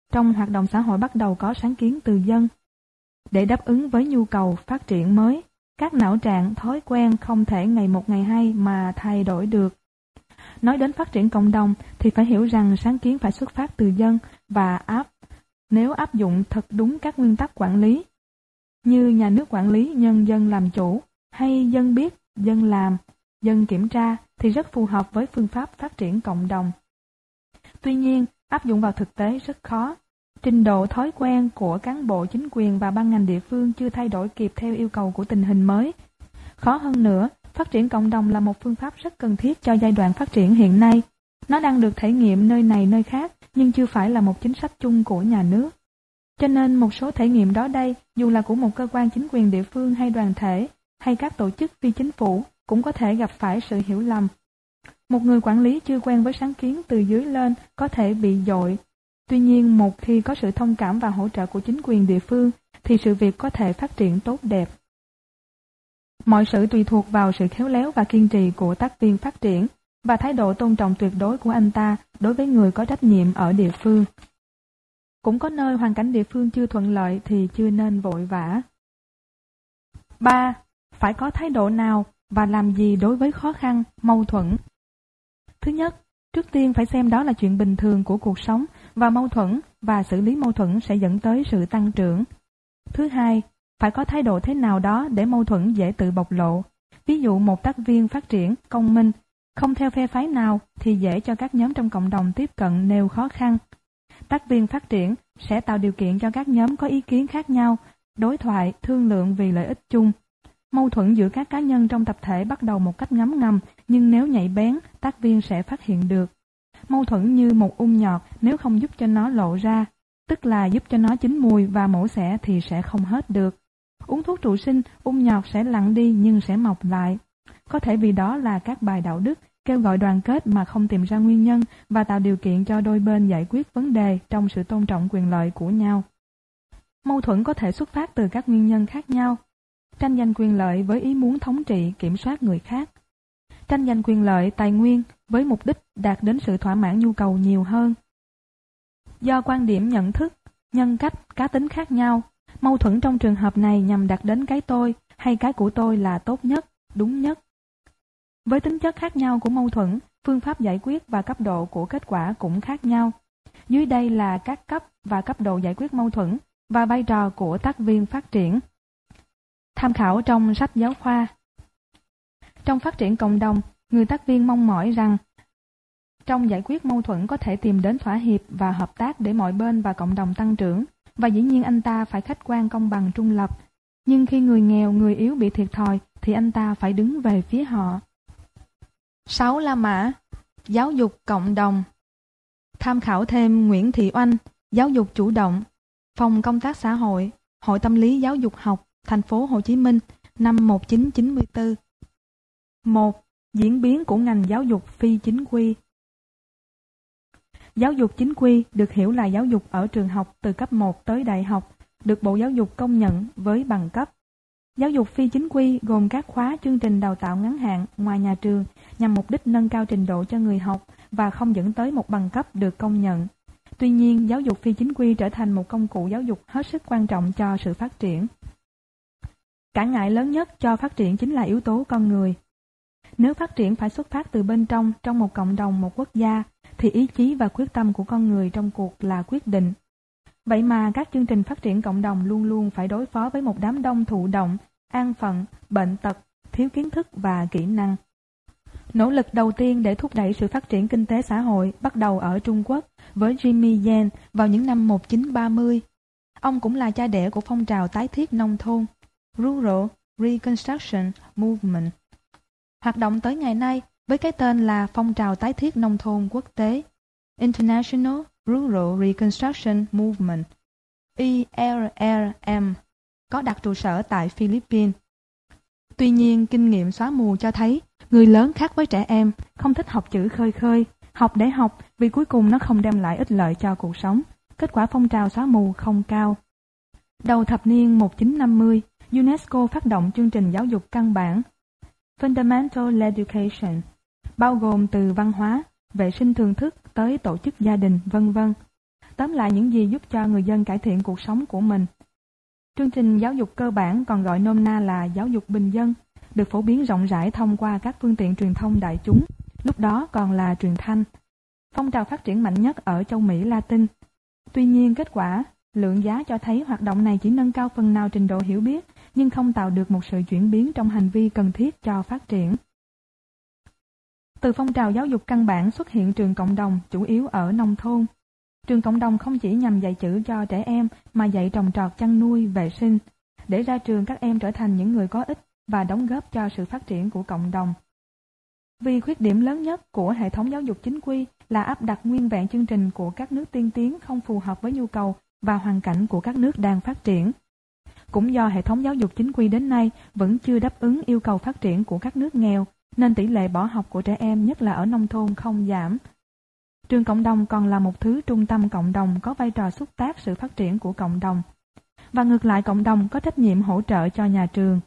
trong hoạt động xã hội bắt đầu có sáng kiến từ dân. Để đáp ứng với nhu cầu phát triển mới, các não trạng, thói quen không thể ngày một ngày hai mà thay đổi được. Nói đến phát triển cộng đồng thì phải hiểu rằng sáng kiến phải xuất phát từ dân và nếu áp dụng thật đúng các nguyên tắc quản lý, như nhà nước quản lý nhân dân làm chủ, hay dân biết, dân làm, dân kiểm tra thì rất phù hợp với phương pháp phát triển cộng đồng. Tuy nhiên, áp dụng vào thực tế rất khó. Trình độ thói quen của cán bộ chính quyền và ban ngành địa phương chưa thay đổi kịp theo yêu cầu của tình hình mới. Khó hơn nữa, phát triển cộng đồng là một phương pháp rất cần thiết cho giai đoạn phát triển hiện nay. Nó đang được thể nghiệm nơi này nơi khác, nhưng chưa phải là một chính sách chung của nhà nước. Cho nên một số thể nghiệm đó đây, dù là của một cơ quan chính quyền địa phương hay đoàn thể, hay các tổ chức phi chính phủ, cũng có thể gặp phải sự hiểu lầm. Một người quản lý chưa quen với sáng kiến từ dưới lên có thể bị dội. Tuy nhiên, một khi có sự thông cảm và hỗ trợ của chính quyền địa phương, thì sự việc có thể phát triển tốt đẹp. Mọi sự tùy thuộc vào sự khéo léo và kiên trì của tác viên phát triển, và thái độ tôn trọng tuyệt đối của anh ta đối với người có trách nhiệm ở địa phương. Cũng có nơi hoàn cảnh địa phương chưa thuận lợi thì chưa nên vội vã. 3. Phải có thái độ nào và làm gì đối với khó khăn, mâu thuẫn? Thứ nhất, trước tiên phải xem đó là chuyện bình thường của cuộc sống và mâu thuẫn, và xử lý mâu thuẫn sẽ dẫn tới sự tăng trưởng. Thứ hai, phải có thái độ thế nào đó để mâu thuẫn dễ tự bộc lộ. Ví dụ một tác viên phát triển, công minh, không theo phe phái nào thì dễ cho các nhóm trong cộng đồng tiếp cận nêu khó khăn. Tác viên phát triển sẽ tạo điều kiện cho các nhóm có ý kiến khác nhau, đối thoại, thương lượng vì lợi ích chung. Mâu thuẫn giữa các cá nhân trong tập thể bắt đầu một cách ngấm ngầm, nhưng nếu nhạy bén, tác viên sẽ phát hiện được. Mâu thuẫn như một nhọt nếu không giúp cho nó lộ ra, tức là giúp cho nó chín mùi và mổ xẻ thì sẽ không hết được. Uống thuốc trụ sinh, nhọt sẽ lặng đi nhưng sẽ mọc lại. Có thể vì đó là các bài đạo đức, kêu gọi đoàn kết mà không tìm ra nguyên nhân và tạo điều kiện cho đôi bên giải quyết vấn đề trong sự tôn trọng quyền lợi của nhau. Mâu thuẫn có thể xuất phát từ các nguyên nhân khác nhau. Tranh giành quyền lợi với ý muốn thống trị, kiểm soát người khác. Tranh giành quyền lợi, tài nguyên với mục đích đạt đến sự thỏa mãn nhu cầu nhiều hơn. Do quan điểm nhận thức, nhân cách, cá tính khác nhau, mâu thuẫn trong trường hợp này nhằm đạt đến cái tôi hay cái của tôi là tốt nhất, đúng nhất. Với tính chất khác nhau của mâu thuẫn, phương pháp giải quyết và cấp độ của kết quả cũng khác nhau. Dưới đây là các cấp và cấp độ giải quyết mâu thuẫn và vai trò của tác viên phát triển. Tham khảo trong sách giáo khoa. Trong phát triển cộng đồng, người tác viên mong mỏi rằng trong giải quyết mâu thuẫn có thể tìm đến thỏa hiệp và hợp tác để mọi bên và cộng đồng tăng trưởng, và dĩ nhiên anh ta phải khách quan, công bằng, trung lập. Nhưng khi người nghèo, người yếu bị thiệt thòi thì anh ta phải đứng về phía họ. 6 La Mã, giáo dục cộng đồng. Tham khảo thêm Nguyễn Thị Oanh, giáo dục chủ động, Phòng Công tác Xã hội, Hội Tâm lý Giáo dục học, Thành phố Hồ Chí Minh, năm 1994. 1. Diễn biến của ngành giáo dục phi chính quy. Giáo dục chính quy được hiểu là giáo dục ở trường học từ cấp 1 tới đại học, được Bộ Giáo dục công nhận với bằng cấp. Giáo dục phi chính quy gồm các khóa chương trình đào tạo ngắn hạn ngoài nhà trường nhằm mục đích nâng cao trình độ cho người học và không dẫn tới một bằng cấp được công nhận. Tuy nhiên, giáo dục phi chính quy trở thành một công cụ giáo dục hết sức quan trọng cho sự phát triển. Cản ngại lớn nhất cho phát triển chính là yếu tố con người. Nếu phát triển phải xuất phát từ bên trong một cộng đồng, một quốc gia, thì ý chí và quyết tâm của con người trong cuộc là quyết định. Vậy mà các chương trình phát triển cộng đồng luôn luôn phải đối phó với một đám đông thụ động, an phận, bệnh tật, thiếu kiến thức và kỹ năng. Nỗ lực đầu tiên để thúc đẩy sự phát triển kinh tế xã hội bắt đầu ở Trung Quốc với Jimmy Yan vào những năm 1930. Ông cũng là cha đẻ của phong trào tái thiết nông thôn, Rural Reconstruction Movement, hoạt động tới ngày nay với cái tên là phong trào tái thiết nông thôn quốc tế, International Rural Reconstruction Movement, IRRM, có đặt trụ sở tại Philippines. Tuy nhiên, kinh nghiệm xóa mù cho thấy người lớn khác với trẻ em, không thích học chữ khơi khơi, học để học vì cuối cùng nó không đem lại ích lợi cho cuộc sống. Kết quả phong trào xóa mù không cao. Đầu thập niên 1950, UNESCO phát động chương trình giáo dục căn bản Fundamental Education, bao gồm từ văn hóa, vệ sinh thường thức tới tổ chức gia đình, v.v. Tóm lại những gì giúp cho người dân cải thiện cuộc sống của mình. Chương trình giáo dục cơ bản, còn gọi nôm na là giáo dục bình dân, được phổ biến rộng rãi thông qua các phương tiện truyền thông đại chúng, lúc đó còn là truyền thanh. Phong trào phát triển mạnh nhất ở châu Mỹ Latin. Tuy nhiên kết quả, lượng giá cho thấy hoạt động này chỉ nâng cao phần nào trình độ hiểu biết, nhưng không tạo được một sự chuyển biến trong hành vi cần thiết cho phát triển. Từ phong trào giáo dục căn bản xuất hiện trường cộng đồng, chủ yếu ở nông thôn. Trường cộng đồng không chỉ nhằm dạy chữ cho trẻ em mà dạy trồng trọt, chăn nuôi, vệ sinh, để ra trường các em trở thành những người có ích và đóng góp cho sự phát triển của cộng đồng. Vì khuyết điểm lớn nhất của hệ thống giáo dục chính quy là áp đặt nguyên vẹn chương trình của các nước tiên tiến không phù hợp với nhu cầu và hoàn cảnh của các nước đang phát triển. Cũng do hệ thống giáo dục chính quy đến nay vẫn chưa đáp ứng yêu cầu phát triển của các nước nghèo, nên tỷ lệ bỏ học của trẻ em, nhất là ở nông thôn, không giảm. Trường cộng đồng còn là một thứ trung tâm cộng đồng có vai trò xúc tác sự phát triển của cộng đồng. Và ngược lại, cộng đồng có trách nhiệm hỗ trợ cho nhà trường.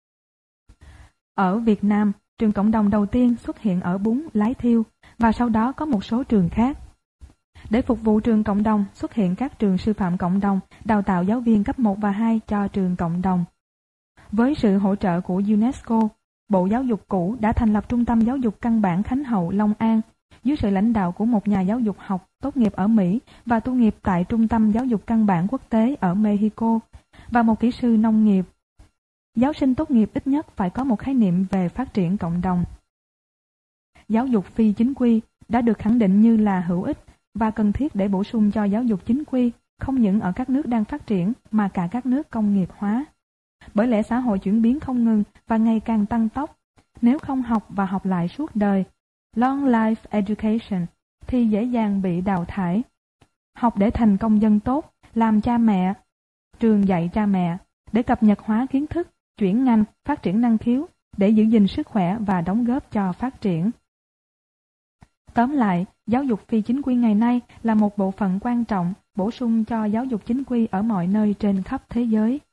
Ở Việt Nam, trường cộng đồng đầu tiên xuất hiện ở Bún, Lái Thiêu và sau đó có một số trường khác. Để phục vụ trường cộng đồng, xuất hiện các trường sư phạm cộng đồng, đào tạo giáo viên cấp 1 và 2 cho trường cộng đồng. Với sự hỗ trợ của UNESCO, Bộ Giáo dục cũ đã thành lập Trung tâm Giáo dục Căn bản Khánh Hậu, Long An, dưới sự lãnh đạo của một nhà giáo dục học tốt nghiệp ở Mỹ và tu nghiệp tại Trung tâm Giáo dục Căn bản Quốc tế ở Mexico, và một kỹ sư nông nghiệp. Giáo sinh tốt nghiệp ít nhất phải có một khái niệm về phát triển cộng đồng. Giáo dục phi chính quy đã được khẳng định như là hữu ích và cần thiết để bổ sung cho giáo dục chính quy, không những ở các nước đang phát triển mà cả các nước công nghiệp hóa. Bởi lẽ xã hội chuyển biến không ngừng và ngày càng tăng tốc. Nếu không học và học lại suốt đời, long life education, thì dễ dàng bị đào thải. Học để thành công dân tốt, làm cha mẹ, trường dạy cha mẹ, để cập nhật hóa kiến thức, chuyển ngành, phát triển năng khiếu, để giữ gìn sức khỏe và đóng góp cho phát triển. Tóm lại, giáo dục phi chính quy ngày nay là một bộ phận quan trọng bổ sung cho giáo dục chính quy ở mọi nơi trên khắp thế giới.